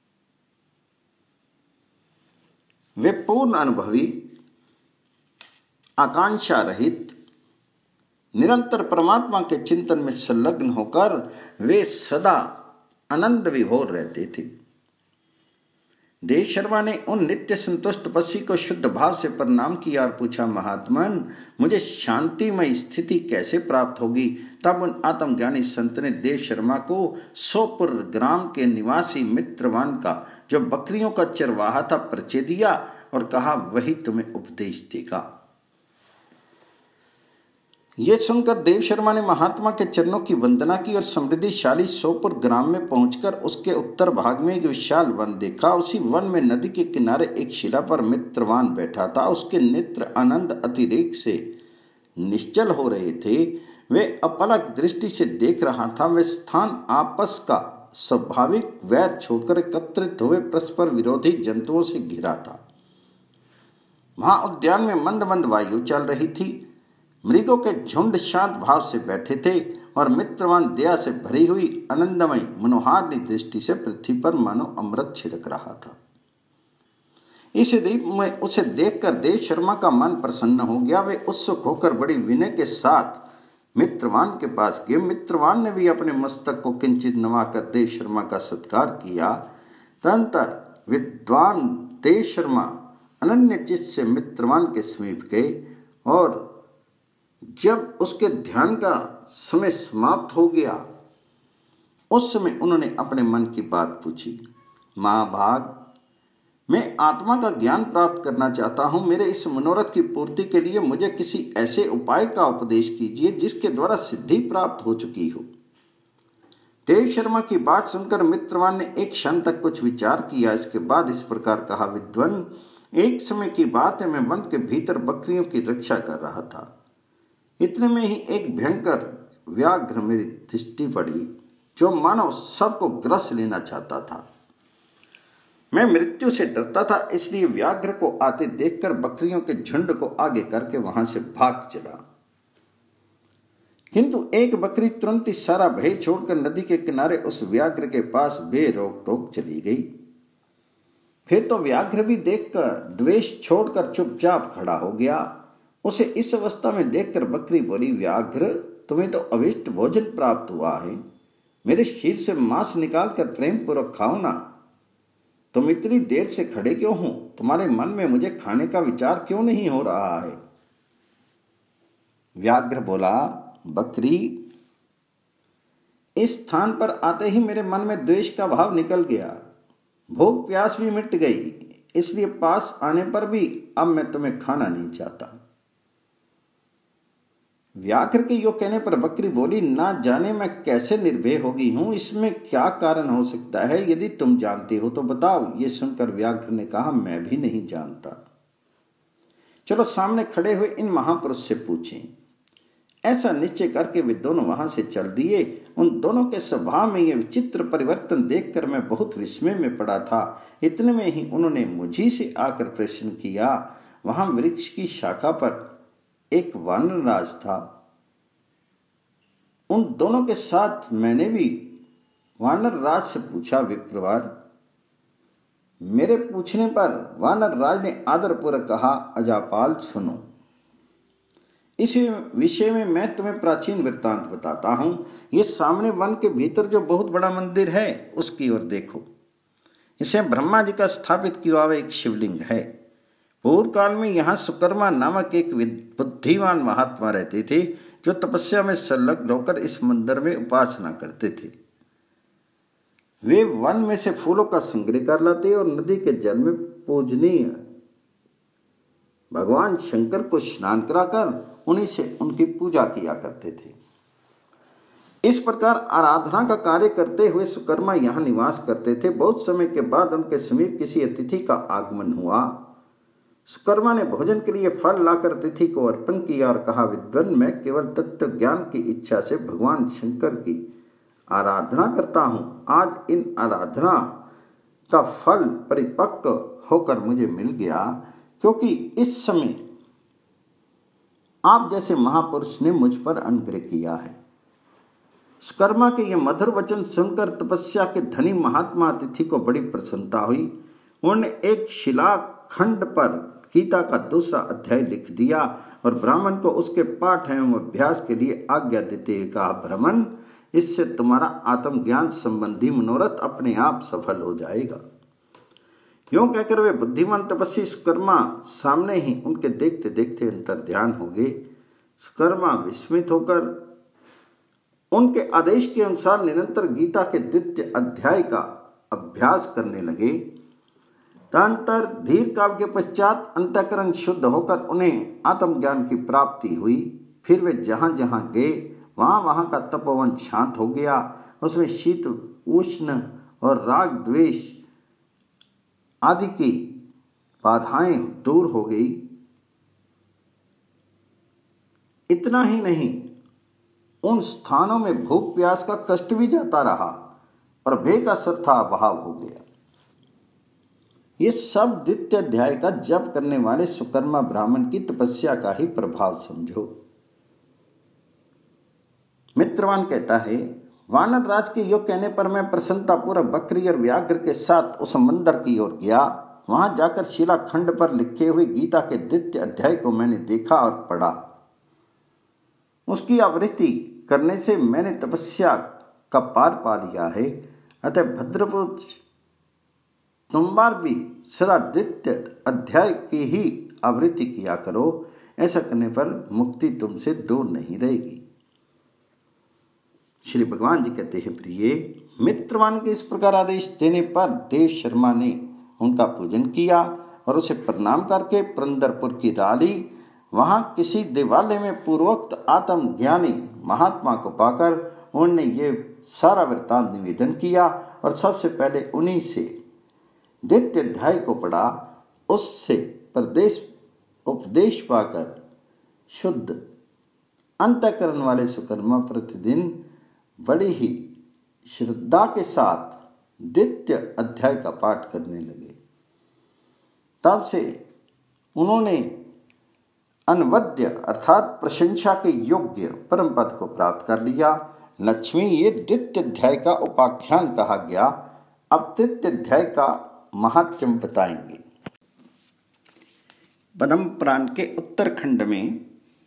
वे पूर्ण अनुभवी, आकांक्षा रहित, निरंतर परमात्मा के चिंतन में संलग्न होकर वे सदा आनंद विभोर रहते थे। देव शर्मा ने उन नित्य संतुष्ट तपस्वी को शुद्ध भाव से प्रणाम किया और पूछा, महात्मन, मुझे शांतिमय स्थिति कैसे प्राप्त होगी? तब उन आत्मज्ञानी संत ने देव शर्मा को सोपुर ग्राम के निवासी मित्रवान का, जो बकरियों का चरवाहा था, परिचय दिया और कहा, वही तुम्हें उपदेश देगा। ये सुनकर देव शर्मा ने महात्मा के चरणों की वंदना की और समृद्धिशाली सोपुर ग्राम में पहुंचकर उसके उत्तर भाग में एक विशाल वन देखा। उसी वन में नदी के किनारे एक शिला पर मित्रवान बैठा था। उसके नेत्र आनंद अतिरेक से निश्चल हो रहे थे। वे अपलक दृष्टि से देख रहा था। वे स्थान आपस का स्वाभाविक वैर छोड़कर एकत्रित हुए परस्पर विरोधी जंतुओं से घिरा था। वहां उद्यान में मंद मंद वायु चल रही थी। मृगों के झुंड शांत भाव से बैठे थे और मित्रवान दया से भरी हुई आनंदमय मनोहारिणी दृष्टि से पृथ्वी पर मानो अमृत छिड़क रहा था। इस दीप में उसे देखकर देव शर्मा का मन प्रसन्न हो गया। वे उत्सुक होकर बड़ी विनय के साथ मित्रवान के पास गए। मित्रवान ने भी अपने मस्तक को किंचित नवाकर देव शर्मा का सत्कार किया। तदनंतर विद्वान देव शर्मा अनन्य चित्त से मित्रवान के समीप गए और जब उसके ध्यान का समय समाप्त हो गया, उस समय उन्होंने अपने मन की बात पूछी। महाभाग, मैं आत्मा का ज्ञान प्राप्त करना चाहता हूं। मेरे इस मनोरथ की पूर्ति के लिए मुझे किसी ऐसे उपाय का उपदेश कीजिए जिसके द्वारा सिद्धि प्राप्त हो चुकी हो। देव शर्मा की बात सुनकर मित्रवान ने एक क्षण तक कुछ विचार किया। इसके बाद इस प्रकार कहा, विद्वान, एक समय की बात है, मैं वन के भीतर बकरियों की रक्षा कर रहा था। इतने में ही एक भयंकर व्याघ्र मेरी दृष्टि पड़ी, जो मानव सबको ग्रस लेना चाहता था। मैं मृत्यु से डरता था, इसलिए व्याघ्र को आते देखकर बकरियों के झुंड को आगे करके वहां से भाग चला। किंतु एक बकरी तुरंत ही सारा भय छोड़कर नदी के किनारे उस व्याघ्र के पास बेरोक टोक चली गई। फिर तो व्याघ्र भी देखकर द्वेष छोड़कर चुपचाप खड़ा हो गया। उसे इस अवस्था में देखकर बकरी बोली, व्याघ्र, तुम्हें तो अविष्ट भोजन प्राप्त हुआ है। मेरे शीर से मांस निकालकर प्रेम पूर्वक खाओ ना। तुम इतनी देर से खड़े क्यों हो? तुम्हारे मन में मुझे खाने का विचार क्यों नहीं हो रहा है? व्याघ्र बोला, बकरी, इस स्थान पर आते ही मेरे मन में द्वेष का भाव निकल गया। भूख प्यास भी मिट गई, इसलिए पास आने पर भी अब मैं तुम्हें खाना नहीं चाहता। व्याघ्र के यो कहने पर बकरी बोली, ना जाने मैं कैसे निर्भय होगी हूं, इसमें क्या कारण हो सकता है? यदि तुम जानते हो तो बताओ। ये सुनकर व्याघ्र ने कहा, मैं भी नहीं जानता। चलो सामने खड़े हुए इन महापुरुष से पूछें। ऐसा निश्चय करके वे दोनों वहां से चल दिए। उन दोनों के स्वभाव में यह विचित्र परिवर्तन देखकर मैं बहुत विस्मय में पड़ा था। इतने में ही उन्होंने मुझी से आकर प्रश्न किया। वहां वृक्ष की शाखा पर एक वानरराज था। उन दोनों के साथ मैंने भी वानरराज से पूछा, विप्रवर। मेरे पूछने पर वानरराज ने आदरपूर्वक कहा, अजापाल, सुनो। इस विषय में मैं तुम्हें प्राचीन वृत्तांत बताता हूं। ये सामने वन के भीतर जो बहुत बड़ा मंदिर है, उसकी ओर देखो। इसे ब्रह्मा जी का स्थापित किया हुआ एक शिवलिंग है। पूर्व काल में यहाँ सुकर्मा नामक एक बुद्धिमान महात्मा रहते थे, जो तपस्या में संलग्न होकर इस मंदिर में उपासना करते थे। वे वन में से फूलों का संग्रह कर लाते और नदी के जल में पूजनीय भगवान शंकर को स्नान कराकर उन्हीं से उनकी पूजा किया करते थे। इस प्रकार आराधना का कार्य करते हुए सुकर्मा यहाँ निवास करते थे। बहुत समय के बाद उनके समीप किसी अतिथि का आगमन हुआ। सुकर्मा ने भोजन के लिए फल लाकर अतिथि को अर्पण किया और कहा, विद्वान, मैं केवल तत्व ज्ञान की इच्छा से भगवान शंकर की आराधना करता हूँ। आज इन आराधना का फल परिपक्व होकर मुझे मिल गया, क्योंकि इस समय आप जैसे महापुरुष ने मुझ पर अनुग्रह किया है। सुकर्मा के ये मधुर वचन सुनकर तपस्या के धनी महात्मा अतिथि को बड़ी प्रसन्नता हुई। उन्होंने एक शिलाखंड पर गीता का दूसरा अध्याय लिख दिया और ब्राह्मण को उसके पाठ एवं अभ्यास के लिए आज्ञा देते हुए कहा, ब्राह्मण, इससे तुम्हारा आत्मज्ञान संबंधी मनोरथ अपने आप सफल हो जाएगा। यूं कहकर वे बुद्धिमान तपस्वी सुकर्मा सामने ही उनके देखते देखते अंतर ध्यान हो गए। सुकर्मा विस्मित होकर उनके आदेश के अनुसार निरंतर गीता के द्वितीय अध्याय का अभ्यास करने लगे। तदनंतर धीर काल के पश्चात अंतःकरण शुद्ध होकर उन्हें आत्मज्ञान की प्राप्ति हुई। फिर वे जहां जहां गए वहां वहां का तपोवन शांत हो गया। उसमें शीत उष्ण और राग द्वेष आदि की बाधाएं दूर हो गई। इतना ही नहीं, उन स्थानों में भूख प्यास का कष्ट भी जाता रहा और भय का सर्था अभाव हो गया। ये सब द्वितीय अध्याय का जप करने वाले सुकर्मा ब्राह्मण की तपस्या का ही प्रभाव समझो। मित्रवान कहता है, वानर राज के योग कहने पर मैं प्रसन्नता पूर्वक बकरी और व्याघ्र के साथ उस मंदिर की ओर गया। वहां जाकर शिलाखंड पर लिखे हुए गीता के द्वितीय अध्याय को मैंने देखा और पढ़ा। उसकी आवृत्ति करने से मैंने तपस्या का पार पा लिया है। अतः भद्रपुरुष, तुम बार भी सदा द्वितीय अध्याय की ही आवृत्ति किया करो। ऐसा करने पर मुक्ति तुमसे दूर नहीं रहेगी। श्री भगवान जी कहते हैं, प्रिय मित्रवान के इस प्रकार आदेश देने पर देव शर्मा ने उनका पूजन किया और उसे प्रणाम करके पुरंदरपुर की डाली। वहां किसी देवालय में पूर्वोक्त आत्मज्ञानी महात्मा को पाकर उन्होंने ये सारा वृत्तांत निवेदन किया और सबसे पहले उन्हीं से द्वितीय अध्याय को पढ़ा। उससे प्रदेश उपदेश पाकर शुद्ध अंतःकरण वाले सुकर्मा प्रतिदिन बड़ी ही श्रद्धा के साथ द्वितीय अध्याय का पाठ करने लगे। तब से उन्होंने अनवद्य अर्थात प्रशंसा के योग्य परम पद को प्राप्त कर लिया। लक्ष्मी ये द्वितीय अध्याय का उपाख्यान कहा गया। अब तृतीय अध्याय का महात्म्य बताएंगे। पद्म पुराण के उत्तरखंड में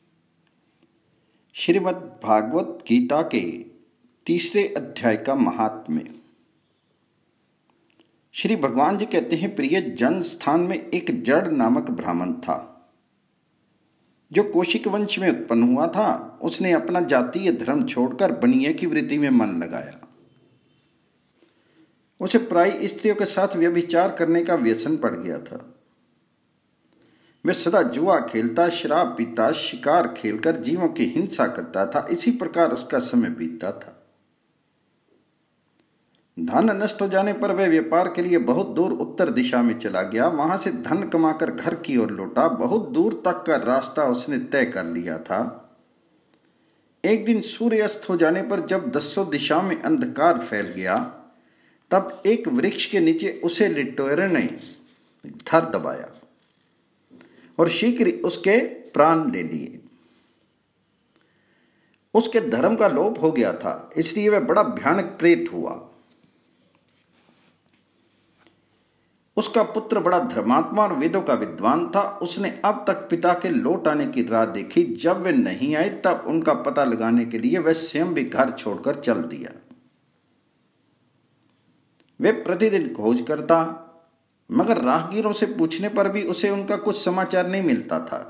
श्रीमद् भागवत गीता के तीसरे अध्याय का महात्म्य। श्री भगवान जी कहते हैं, प्रिय, जन स्थान में एक जड़ नामक ब्राह्मण था जो कौशिक वंश में उत्पन्न हुआ था। उसने अपना जातीय धर्म छोड़कर बनिए की वृत्ति में मन लगाया। उसे प्राय स्त्रियों के साथ व्यभिचार करने का व्यसन पड़ गया था। वह सदा जुआ खेलता, शराब पीता, शिकार खेलकर जीवों की हिंसा करता था। इसी प्रकार उसका समय बीतता था। धन नष्ट हो जाने पर वह व्यापार के लिए बहुत दूर उत्तर दिशा में चला गया। वहां से धन कमाकर घर की ओर लौटा। बहुत दूर तक का रास्ता उसने तय कर लिया था। एक दिन सूर्य अस्त हो जाने पर जब दसों दिशा में अंधकार फैल गया, तब एक वृक्ष के नीचे उसे लिटोरे ने धर दबाया और शीघ्र उसके प्राण ले लिए। उसके धर्म का लोप हो गया था, इसलिए वह बड़ा भयानक प्रेत हुआ। उसका पुत्र बड़ा धर्मात्मा और वेदों का विद्वान था। उसने अब तक पिता के लौट आने की राह देखी। जब वे नहीं आए तब उनका पता लगाने के लिए वह स्वयं भी घर छोड़कर चल दिया। वे प्रतिदिन खोज करता, मगर राहगीरों से पूछने पर भी उसे उनका कुछ समाचार नहीं मिलता था।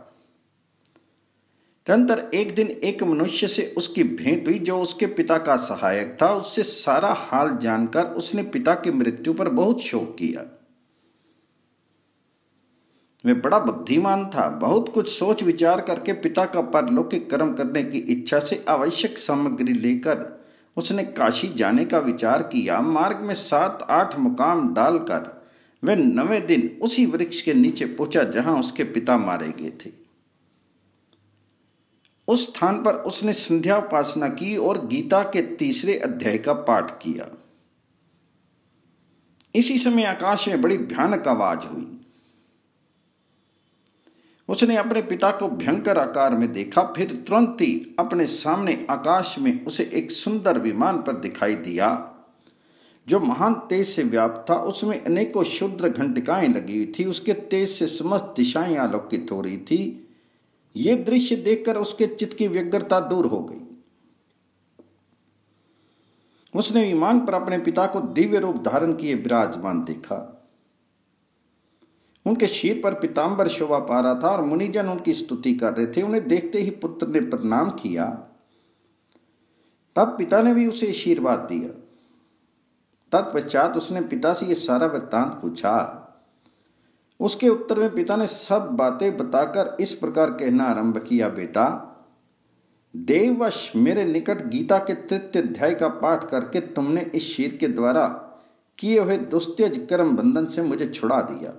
तदनंतर एक दिन एक मनुष्य से उसकी भेंट हुई जो उसके पिता का सहायक था। उससे सारा हाल जानकर उसने पिता की मृत्यु पर बहुत शोक किया। वे बड़ा बुद्धिमान था। बहुत कुछ सोच विचार करके पिता का परलौकिक कर्म करने की इच्छा से आवश्यक सामग्री लेकर उसने काशी जाने का विचार किया। मार्ग में सात आठ मुकाम डालकर वह नवें दिन उसी वृक्ष के नीचे पहुंचा जहां उसके पिता मारे गए थे। उस स्थान पर उसने संध्या उपासना की और गीता के तीसरे अध्याय का पाठ किया। इसी समय आकाश में बड़ी भयानक आवाज हुई। उसने अपने पिता को भयंकर आकार में देखा। फिर तुरंत ही अपने सामने आकाश में उसे एक सुंदर विमान पर दिखाई दिया जो महान तेज से व्याप्त था। उसमें अनेकों क्षुद्र घंटिकाएं लगी हुई थी। उसके तेज से समस्त दिशाएं आलोकित हो रही थी। ये दृश्य देखकर उसके चित्त की व्यग्रता दूर हो गई। उसने विमान पर अपने पिता को दिव्य रूप धारण किए विराजमान देखा। उनके शीर पर पीतांबर शोभा पा रहा था और मुनिजन उनकी स्तुति कर रहे थे। उन्हें देखते ही पुत्र ने प्रणाम किया। तब पिता ने भी उसे आशीर्वाद दिया। तत्पश्चात उसने पिता से यह सारा वृत्तांत पूछा। उसके उत्तर में पिता ने सब बातें बताकर इस प्रकार कहना आरंभ किया, बेटा, देववश मेरे निकट गीता के तृतीय अध्याय का पाठ करके तुमने इस शीर के द्वारा किए हुए दुस्त्यज कर्म बंधन से मुझे छुड़ा दिया।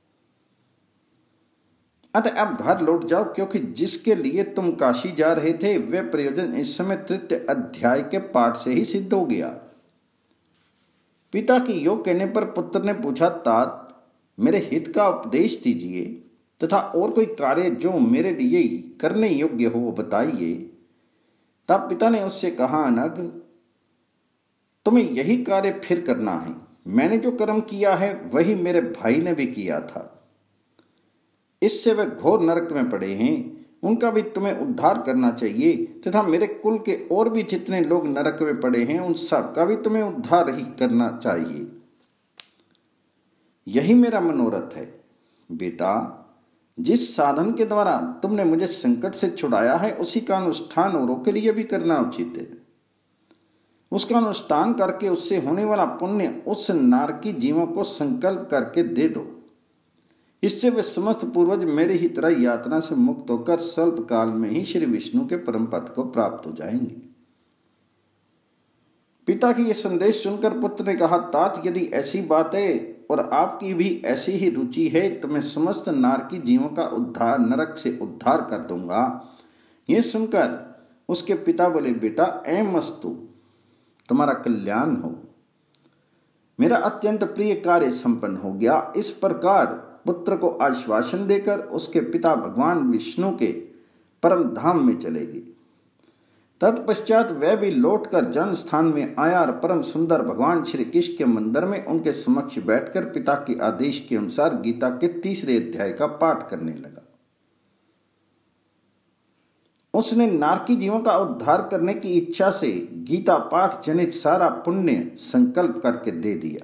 अतः अब घर लौट जाओ, क्योंकि जिसके लिए तुम काशी जा रहे थे वह प्रयोजन इस समय तृतीय अध्याय के पाठ से ही सिद्ध हो गया। पिता की योग कहने पर पुत्र ने पूछा, तात, मेरे हित का उपदेश दीजिए तथा और कोई कार्य जो मेरे लिए करने योग्य हो वो बताइए। तब पिता ने उससे कहा, अनग, तुम्हें यही कार्य फिर करना है। मैंने जो कर्म किया है वही मेरे भाई ने भी किया था। इससे वे घोर नरक में पड़े हैं। उनका भी तुम्हें उद्धार करना चाहिए तथा मेरे कुल के और भी जितने लोग नरक में पड़े हैं उन सब का भी तुम्हें उद्धार ही करना चाहिए। यही मेरा मनोरथ है। बेटा, जिस साधन के द्वारा तुमने मुझे संकट से छुड़ाया है उसी का अनुष्ठान औरों के लिए भी करना उचित है। उसका अनुष्ठान करके उससे होने वाला पुण्य उस नारकी जीवों को संकल्प करके दे दो। इससे वे समस्त पूर्वज मेरे ही तरह यातना से मुक्त होकर स्वल्प काल में ही श्री विष्णु के परम पद को प्राप्त हो जाएंगे। पिता की यह संदेश सुनकर पुत्र ने कहा, तात, यदि ऐसी बात है और आपकी भी ऐसी ही रुचि है तो मैं समस्त नारकी जीवों का उद्धार, नरक से उद्धार कर दूंगा। यह सुनकर उसके पिता बोले, बेटा, ऐं मस्तु, तुम्हारा कल्याण हो। मेरा अत्यंत प्रिय कार्य संपन्न हो गया। इस प्रकार पुत्र को आश्वासन देकर उसके पिता भगवान विष्णु के परम धाम में चले गए। तत्पश्चात वह भी लौटकर जन स्थान में आया और परम सुंदर भगवान श्री कृष्ण के मंदिर में उनके समक्ष बैठकर पिता के आदेश के अनुसार गीता के तीसरे अध्याय का पाठ करने लगा। उसने नारकी जीवों का उद्धार करने की इच्छा से गीता पाठ जनित सारा पुण्य संकल्प करके दे दिया।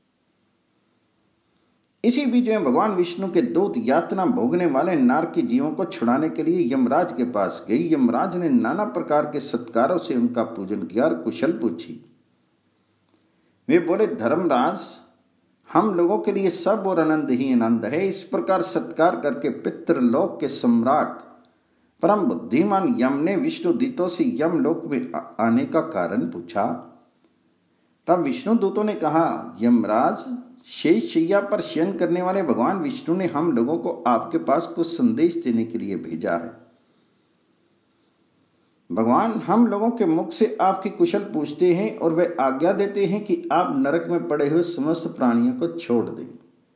इसी बीच में भगवान विष्णु के दूत यातना भोगने वाले नारकी जीवों को छुड़ाने के लिए यमराज के पास गई। यमराज ने नाना प्रकार के सत्कारों से उनका पूजन किया और कुशल पूछी। वे बोले, धर्मराज, हम लोगों के लिए सब और आनंद ही आनंद है। इस प्रकार सत्कार करके पितृलोक के सम्राट परम बुद्धिमान यम ने विष्णु दूतों से यमलोक में आने का कारण पूछा। तब विष्णु दूतों ने कहा, यमराज, शेष शैया पर शयन करने वाले भगवान विष्णु ने हम लोगों को आपके पास कुछ संदेश देने के लिए भेजा है। भगवान हम लोगों के मुख से आपकी कुशल पूछते हैं और वे आज्ञा देते हैं कि आप नरक में पड़े हुए समस्त प्राणियों को छोड़ दें।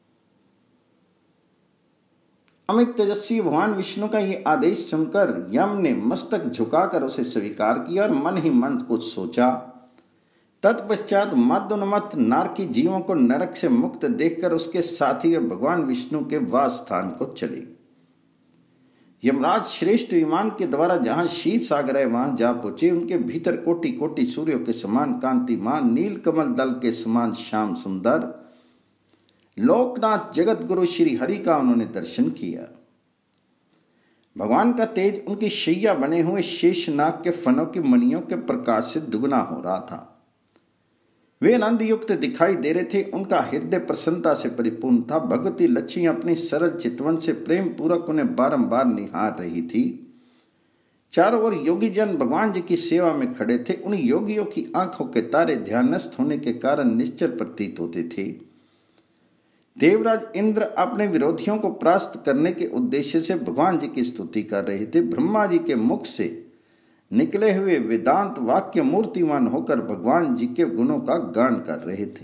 अमित तेजस्वी भगवान विष्णु का ये आदेश सुनकर यम ने मस्तक झुकाकर उसे स्वीकार किया और मन ही मन कुछ सोचा। तत्पश्चात मदोन्मत्त नारकी जीवों को नरक से मुक्त देखकर उसके साथी व भगवान विष्णु के वास स्थान को चले। यमराज श्रेष्ठ विमान के द्वारा जहां शीत सागर है वहां जा पहुंचे। उनके भीतर कोटि कोटि सूर्यों के समान कांतिमान, नील कमल दल के समान श्याम सुंदर लोकनाथ जगत गुरु श्री हरि का उन्होंने दर्शन किया। भगवान का तेज उनकी शैया बने हुए शेषनाग के फनों की मणियों के प्रकाश से दुगना हो रहा था। वे आनंद युक्त दिखाई दे रहे थे। उनका हृदय प्रसन्नता से परिपूर्ण था। भगवती लक्ष्मी अपनी सरल चितवन से प्रेम पूर्वक उन्हें बारंबार निहार रही थी। चारों ओर योगी जन भगवान जी की सेवा में खड़े थे। उन योगियों की आंखों के तारे ध्यानस्थ होने के कारण निश्चल प्रतीत होते थे। देवराज इंद्र अपने विरोधियों को परास्त करने के उद्देश्य से भगवान जी की स्तुति कर रहे थे। ब्रह्मा जी के मुख से निकले हुए वेदांत वाक्य मूर्तिमान होकर भगवान जी के गुणों का गान कर रहे थे।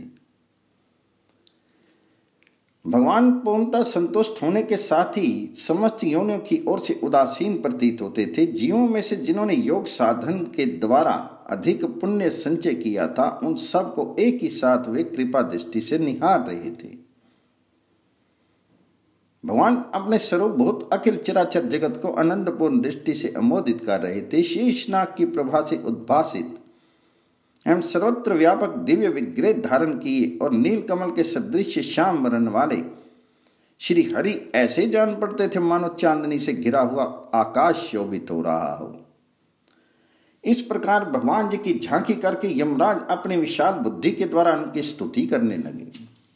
भगवान पूर्णतः संतुष्ट होने के साथ ही समस्त योनियों की ओर से उदासीन प्रतीत होते थे। जीवों में से जिन्होंने योग साधन के द्वारा अधिक पुण्य संचय किया था, उन सब को एक ही साथ वे कृपा दृष्टि से निहार रहे थे। भगवान अपने स्वरूप बहुत अखिल चराचर जगत को आनंदपूर्ण दृष्टि से अमोदित कर रहे थे। शेषनाग की प्रभा से उद्भासित एवं सर्वत्र व्यापक दिव्य विग्रह धारण किए और नीलकमल के सदृश श्याम वर्ण वाले श्री हरि ऐसे जान पड़ते थे मानो चांदनी से घिरा हुआ आकाश शोभित हो रहा हो। इस प्रकार भगवान जी की झांकी करके यमराज अपनी विशाल बुद्धि के द्वारा उनकी स्तुति करने लगे।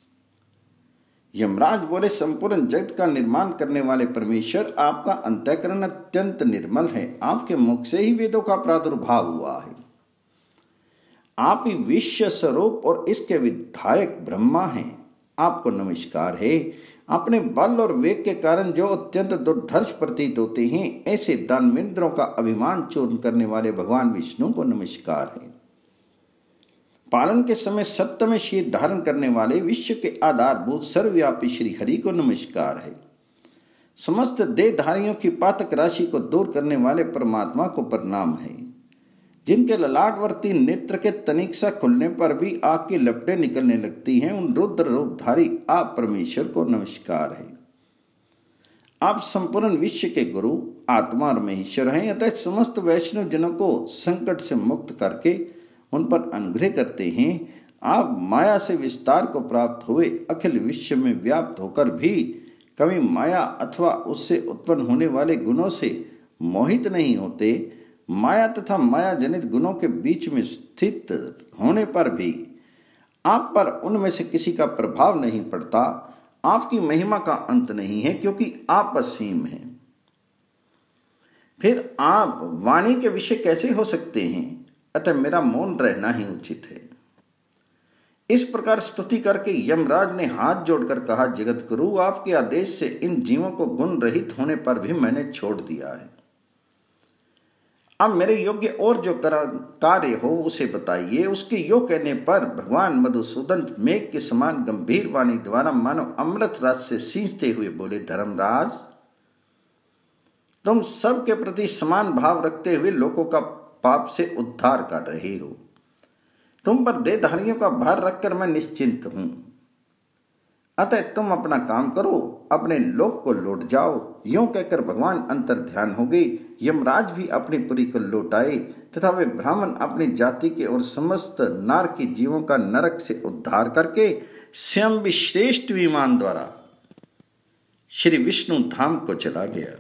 यमराज बोले, संपूर्ण जगत का निर्माण करने वाले परमेश्वर, आपका अंतःकरण अत्यंत निर्मल है। आपके मुख से ही वेदों का प्रादुर्भाव हुआ है। आप ही विश्व स्वरूप और इसके विधायक ब्रह्मा हैं। आपको नमस्कार है। अपने बल और वेग के कारण जो अत्यंत दुर्धर्ष प्रतीत होते हैं, ऐसे दानवेंद्रों का अभिमान चूर्ण करने वाले भगवान विष्णु को नमस्कार है। पालन के समय सत्य में शीर धारण करने वाले विश्व के आधारभूत सर्वव्यापी श्री हरि को नमस्कार है। समस्त देहधारियों की पातक राशि को दूर करने वाले परमात्मा को प्रणाम है। जिनके ललाटवर्ती नेत्र के तनिक सा खुलने पर भी आग की लपटें निकलने लगती हैं, उन रुद्र रूपधारी आप परमेश्वर को नमस्कार है। आप संपूर्ण विश्व के गुरु आत्मा और महेश्वर हैं। अतः समस्त वैष्णव जनों को संकट से मुक्त करके उन पर अनुग्रह करते हैं। आप माया से विस्तार को प्राप्त हुए अखिल विश्व में व्याप्त होकर भी कभी माया अथवा उससे उत्पन्न होने वाले गुणों से मोहित नहीं होते। माया तथा माया जनित गुणों के बीच में स्थित होने पर भी आप पर उनमें से किसी का प्रभाव नहीं पड़ता। आपकी महिमा का अंत नहीं है, क्योंकि आप असीम हैं। फिर आप वाणी के विषय कैसे हो सकते हैं? अतः मेरा मौन रहना ही उचित है। इस प्रकार स्तुति करके यमराज ने हाथ जोड़कर कहा, जगत गुरु, आपके आदेश से इन जीवों को गुण रहित होने पर भी मैंने छोड़ दिया है। अब मेरे योग्य और जो कार्य हो उसे बताइए। उसके योग कहने पर भगवान मधुसूदन मेघ के समान गंभीर वाणी द्वारा मानो अमृत रस से सींचते हुए बोले, धर्मराज, तुम सबके प्रति समान भाव रखते हुए लोगों का पाप से उद्धार कर रहे हो। तुम पर देहधारियों का भार रखकर मैं निश्चिंत हूं। अतः तुम अपना काम करो, अपने लोक को लौट जाओ। यूं कहकर भगवान अंतर ध्यान हो गए। यमराज भी अपनी पुरी को लौट आए तथा वे ब्राह्मण अपनी जाति के और समस्त नार के जीवों का नरक से उद्धार करके स्वयं भी श्रेष्ठ विमान द्वारा श्री विष्णु धाम को चला गया।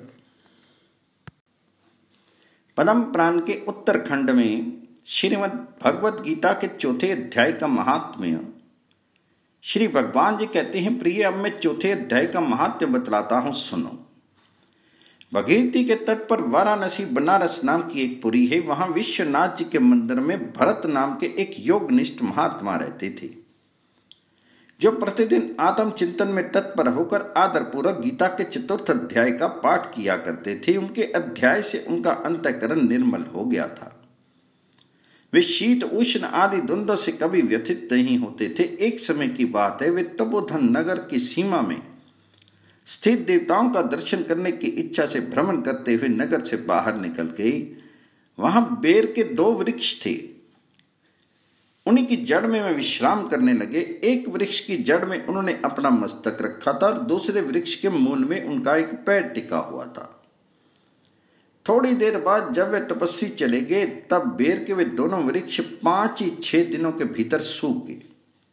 पद्म पुराण के उत्तरखंड में श्रीमद् भगवत गीता के चौथे अध्याय का महात्म्य श्री भगवान जी कहते हैं, प्रिय, अब मैं चौथे अध्याय का महात्म्य बतलाता हूं, सुनो। भगीरथी के तट पर वाराणसी बनारस नाम की एक पुरी है। वहां विश्वनाथ जी के मंदिर में भरत नाम के एक योगनिष्ठ महात्मा रहते थे, जो प्रतिदिन आत्म चिंतन में तत्पर होकर आदरपूर्वक गीता के चतुर्थ अध्याय का पाठ किया करते थे। उनके अध्याय से उनका अंतःकरण निर्मल हो गया था। वे शीत उष्ण आदि द्वंद्व से कभी व्यथित नहीं होते थे। एक समय की बात है, वे तपोधन नगर की सीमा में स्थित देवताओं का दर्शन करने की इच्छा से भ्रमण करते हुए नगर से बाहर निकल गए। वहां बेर के दो वृक्ष थे, उन्हीं की जड़ में वे विश्राम करने लगे। एक वृक्ष की जड़ में उन्होंने अपना मस्तक रखा था और दूसरे वृक्ष के मूल में उनका एक पैर टिका हुआ था। थोड़ी देर बाद जब वे तपस्वी चले गए, तब बेर के वे दोनों वृक्ष पांच ही छह दिनों के भीतर सूख गए।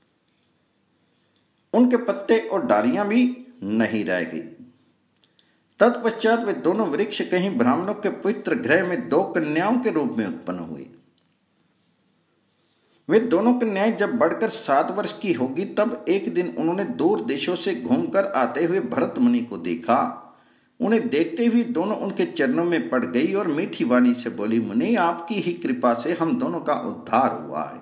उनके पत्ते और डालियां भी नहीं रह गई। तत्पश्चात वे दोनों वृक्ष कहीं ब्राह्मणों के पवित्र गृह में दो कन्याओं के रूप में उत्पन्न हुए। वे दोनों कन्याएं जब बढ़कर सात वर्ष की होगी तब एक दिन उन्होंने दूर देशों से घूमकर आते हुए भरत मुनि को देखा। उन्हें देखते हुए दोनों उनके चरणों में पड़ गई और मीठी वाणी से बोली, मुनि आपकी ही कृपा से हम दोनों का उद्धार हुआ है।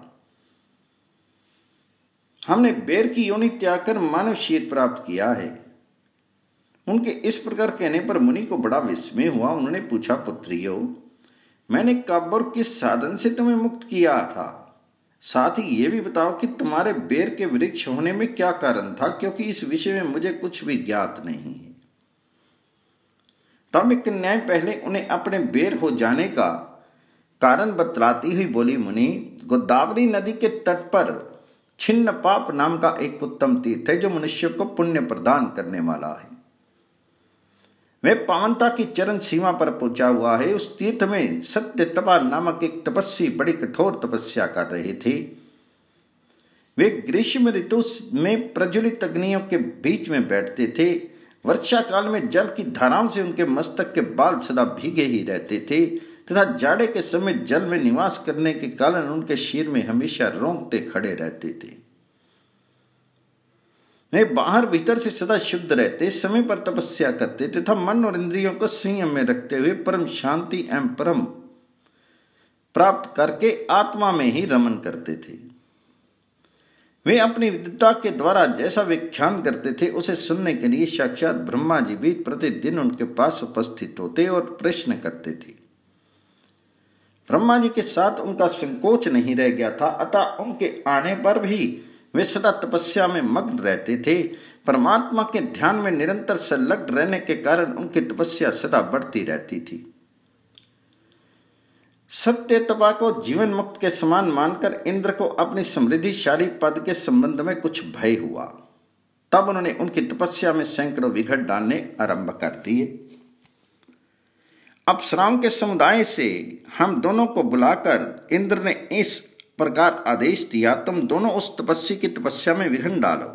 हमने बेर की योनि त्याग कर मानव शरीर प्राप्त किया है। उनके इस प्रकार कहने पर मुनि को बड़ा विस्मय हुआ। उन्होंने पूछा, पुत्रियो मैंने कब और किस साधन से तुम्हें मुक्त किया था? साथ ही ये भी बताओ कि तुम्हारे बेर के वृक्ष होने में क्या कारण था, क्योंकि इस विषय में मुझे कुछ भी ज्ञात नहीं है। तब एक कन्याएं पहले उन्हें अपने बेर हो जाने का कारण बतलाती हुई बोली, मुनि गोदावरी नदी के तट पर छिन्न पाप नाम का एक उत्तम तीर्थ है जो मनुष्य को पुण्य प्रदान करने वाला है। वे पावनता की चरण सीमा पर पहुंचा हुआ है। उस तीर्थ में सत्य तपा नामक एक तपस्वी बड़ी कठोर तपस्या कर रहे थे। वे ग्रीष्म ऋतु में प्रज्वलित अग्नियों के बीच में बैठते थे। वर्षा काल में जल की धाराओं से उनके मस्तक के बाल सदा भीगे ही रहते थे तथा जाड़े के समय जल में निवास करने के कारण उनके शरीर में हमेशा रोंगटे खड़े रहते थे। वे बाहर भीतर से सदा शुद्ध रहते, समय पर तपस्या करते तथा मन और इंद्रियों को संयम में रखते हुए परम शांति एवं परम प्राप्त करके आत्मा में ही रमन करते थे। वे अपनी विद्वता के द्वारा जैसा व्याख्यान करते थे उसे सुनने के लिए साक्षात ब्रह्मा जी भी प्रतिदिन उनके पास उपस्थित होते और प्रश्न करते थे। ब्रह्मा जी के साथ उनका संकोच नहीं रह गया था, अतः उनके आने पर भी वे सदा तपस्या में मग्न रहते थे। परमात्मा के ध्यान में निरंतर संलग्न रहने के कारण उनकी तपस्या सदा बढ़ती रहती थी। सत्य तपा को जीवन मुक्त के समान मानकर इंद्र को अपनी समृद्धिशाली पद के संबंध में कुछ भय हुआ। तब उन्होंने उनकी तपस्या में सैकड़ों विघट डालने आरंभ कर दिए। अप्सराओं के समुदाय से हम दोनों को बुलाकर इंद्र ने इस प्रकार आदेश दिया, तुम दोनों उस तपस्वी की तपस्या में विघ्न डालो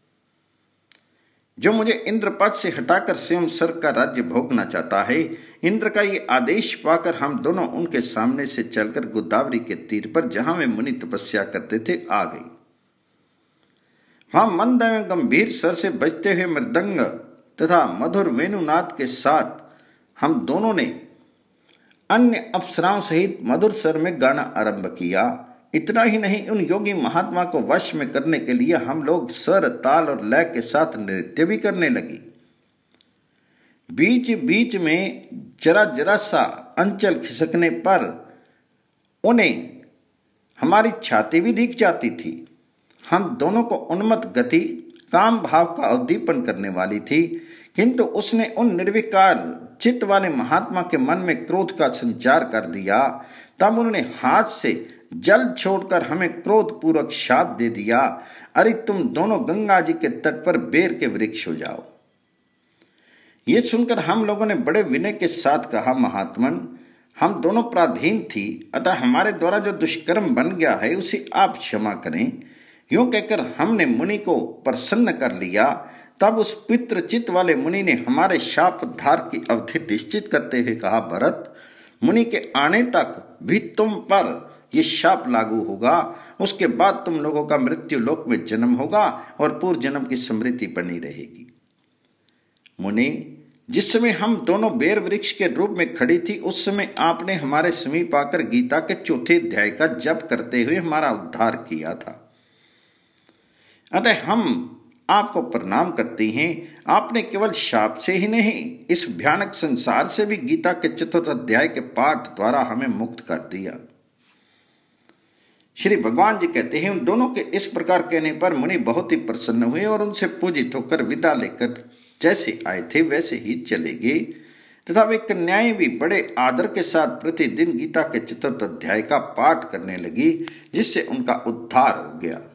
जो मुझे इंद्र पद से हटाकर स्वयं स्वर्ग का राज्य भोगना चाहता है। इंद्र का ये आदेश पाकर हम दोनों उनके सामने से चलकर गोदावरी के तीर पर जहां वे मुनि तपस्या करते थे आ गई। वहां मंद एवं गंभीर स्वर से बजते हुए मृदंग तथा मधुर वेणुनाद के साथ हम दोनों ने अन्य अप्सराओं सहित मधुर स्वर में गाना आरंभ किया। इतना ही नहीं, उन योगी महात्मा को वश में करने के लिए हम लोग स्वर, ताल और लय के साथ नृत्य भी करने लगी। बीच बीच में जरा जरा सा अंचल खिसकने पर उन्हें हमारी छाती भी दिख जाती थी। हम दोनों को उन्मत्त गति काम भाव का उद्दीपन करने वाली थी, किंतु उसने उन निर्विकार चित्त वाले महात्मा के मन में क्रोध का संचार कर दिया। तब उन्होंने हाथ से जल छोड़कर हमें क्रोध पूर्वक शाप दे दिया, अरे तुम दोनों गंगा जी के तट पर बेर के वृक्ष हो जाओ। ये सुनकर हम लोगों ने बड़े विनय के साथ कहा, महात्मन हम दोनों पराधीन थी, अतः हमारे द्वारा जो दुष्कर्म बन गया है उसे आप क्षमा करें। यूं कहकर हमने मुनि को प्रसन्न कर लिया। तब उस पितृचित्त वाले मुनि ने हमारे शाप उद्धार की अवधि निश्चित करते हुए कहा, भरत मुनि के आने तक भी तुम पर ये शाप लागू होगा, उसके बाद तुम लोगों का मृत्यु लोक में जन्म होगा और पूर्व जन्म की स्मृति बनी रहेगी। मुनि जिस समय हम दोनों बेर वृक्ष के रूप में खड़ी थी उस समय आपने हमारे समीप आकर गीता के चौथे अध्याय का जप करते हुए हमारा उद्धार किया था, अतः हम आपको प्रणाम करते हैं। आपने केवल शाप से ही नहीं इस भयानक संसार से भी गीता के चतुर्थ अध्याय के पाठ द्वारा हमें मुक्त कर दिया। श्री भगवान जी कहते हैं, उन दोनों के इस प्रकार कहने पर मुनि बहुत ही प्रसन्न हुए और उनसे पूजित होकर विदा लेकर जैसे आए थे वैसे ही चले गए तथा वे कन्याएं भी बड़े आदर के साथ प्रतिदिन गीता के चतुर्थ अध्याय का पाठ करने लगी, जिससे उनका उद्धार हो गया।